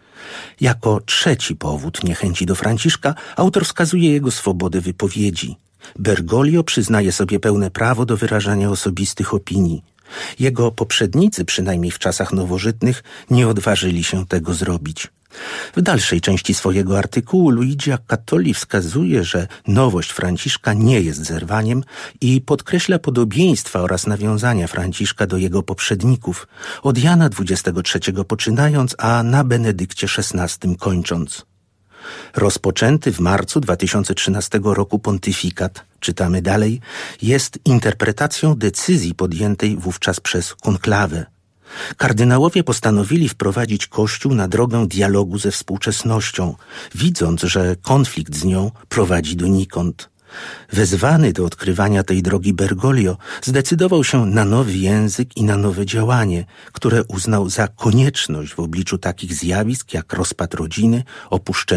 Jako trzeci powód niechęci do Franciszka autor wskazuje jego swobodę wypowiedzi. Bergoglio przyznaje sobie pełne prawo do wyrażania osobistych opinii. Jego poprzednicy, przynajmniej w czasach nowożytnych, nie odważyli się tego zrobić. W dalszej części swojego artykułu Luigi Acatoli wskazuje, że nowość Franciszka nie jest zerwaniem i podkreśla podobieństwa oraz nawiązania Franciszka do jego poprzedników, od Jana dwudziestego trzeciego poczynając, a na Benedykcie szesnastym kończąc. Rozpoczęty w marcu dwa tysiące trzynastego roku pontyfikat, czytamy dalej, jest interpretacją decyzji podjętej wówczas przez konklawę. Kardynałowie postanowili wprowadzić Kościół na drogę dialogu ze współczesnością, widząc, że konflikt z nią prowadzi donikąd. Wezwany do odkrywania tej drogi Bergoglio zdecydował się na nowy język i na nowe działanie, które uznał za konieczność w obliczu takich zjawisk jak rozpad rodziny, opuszczenie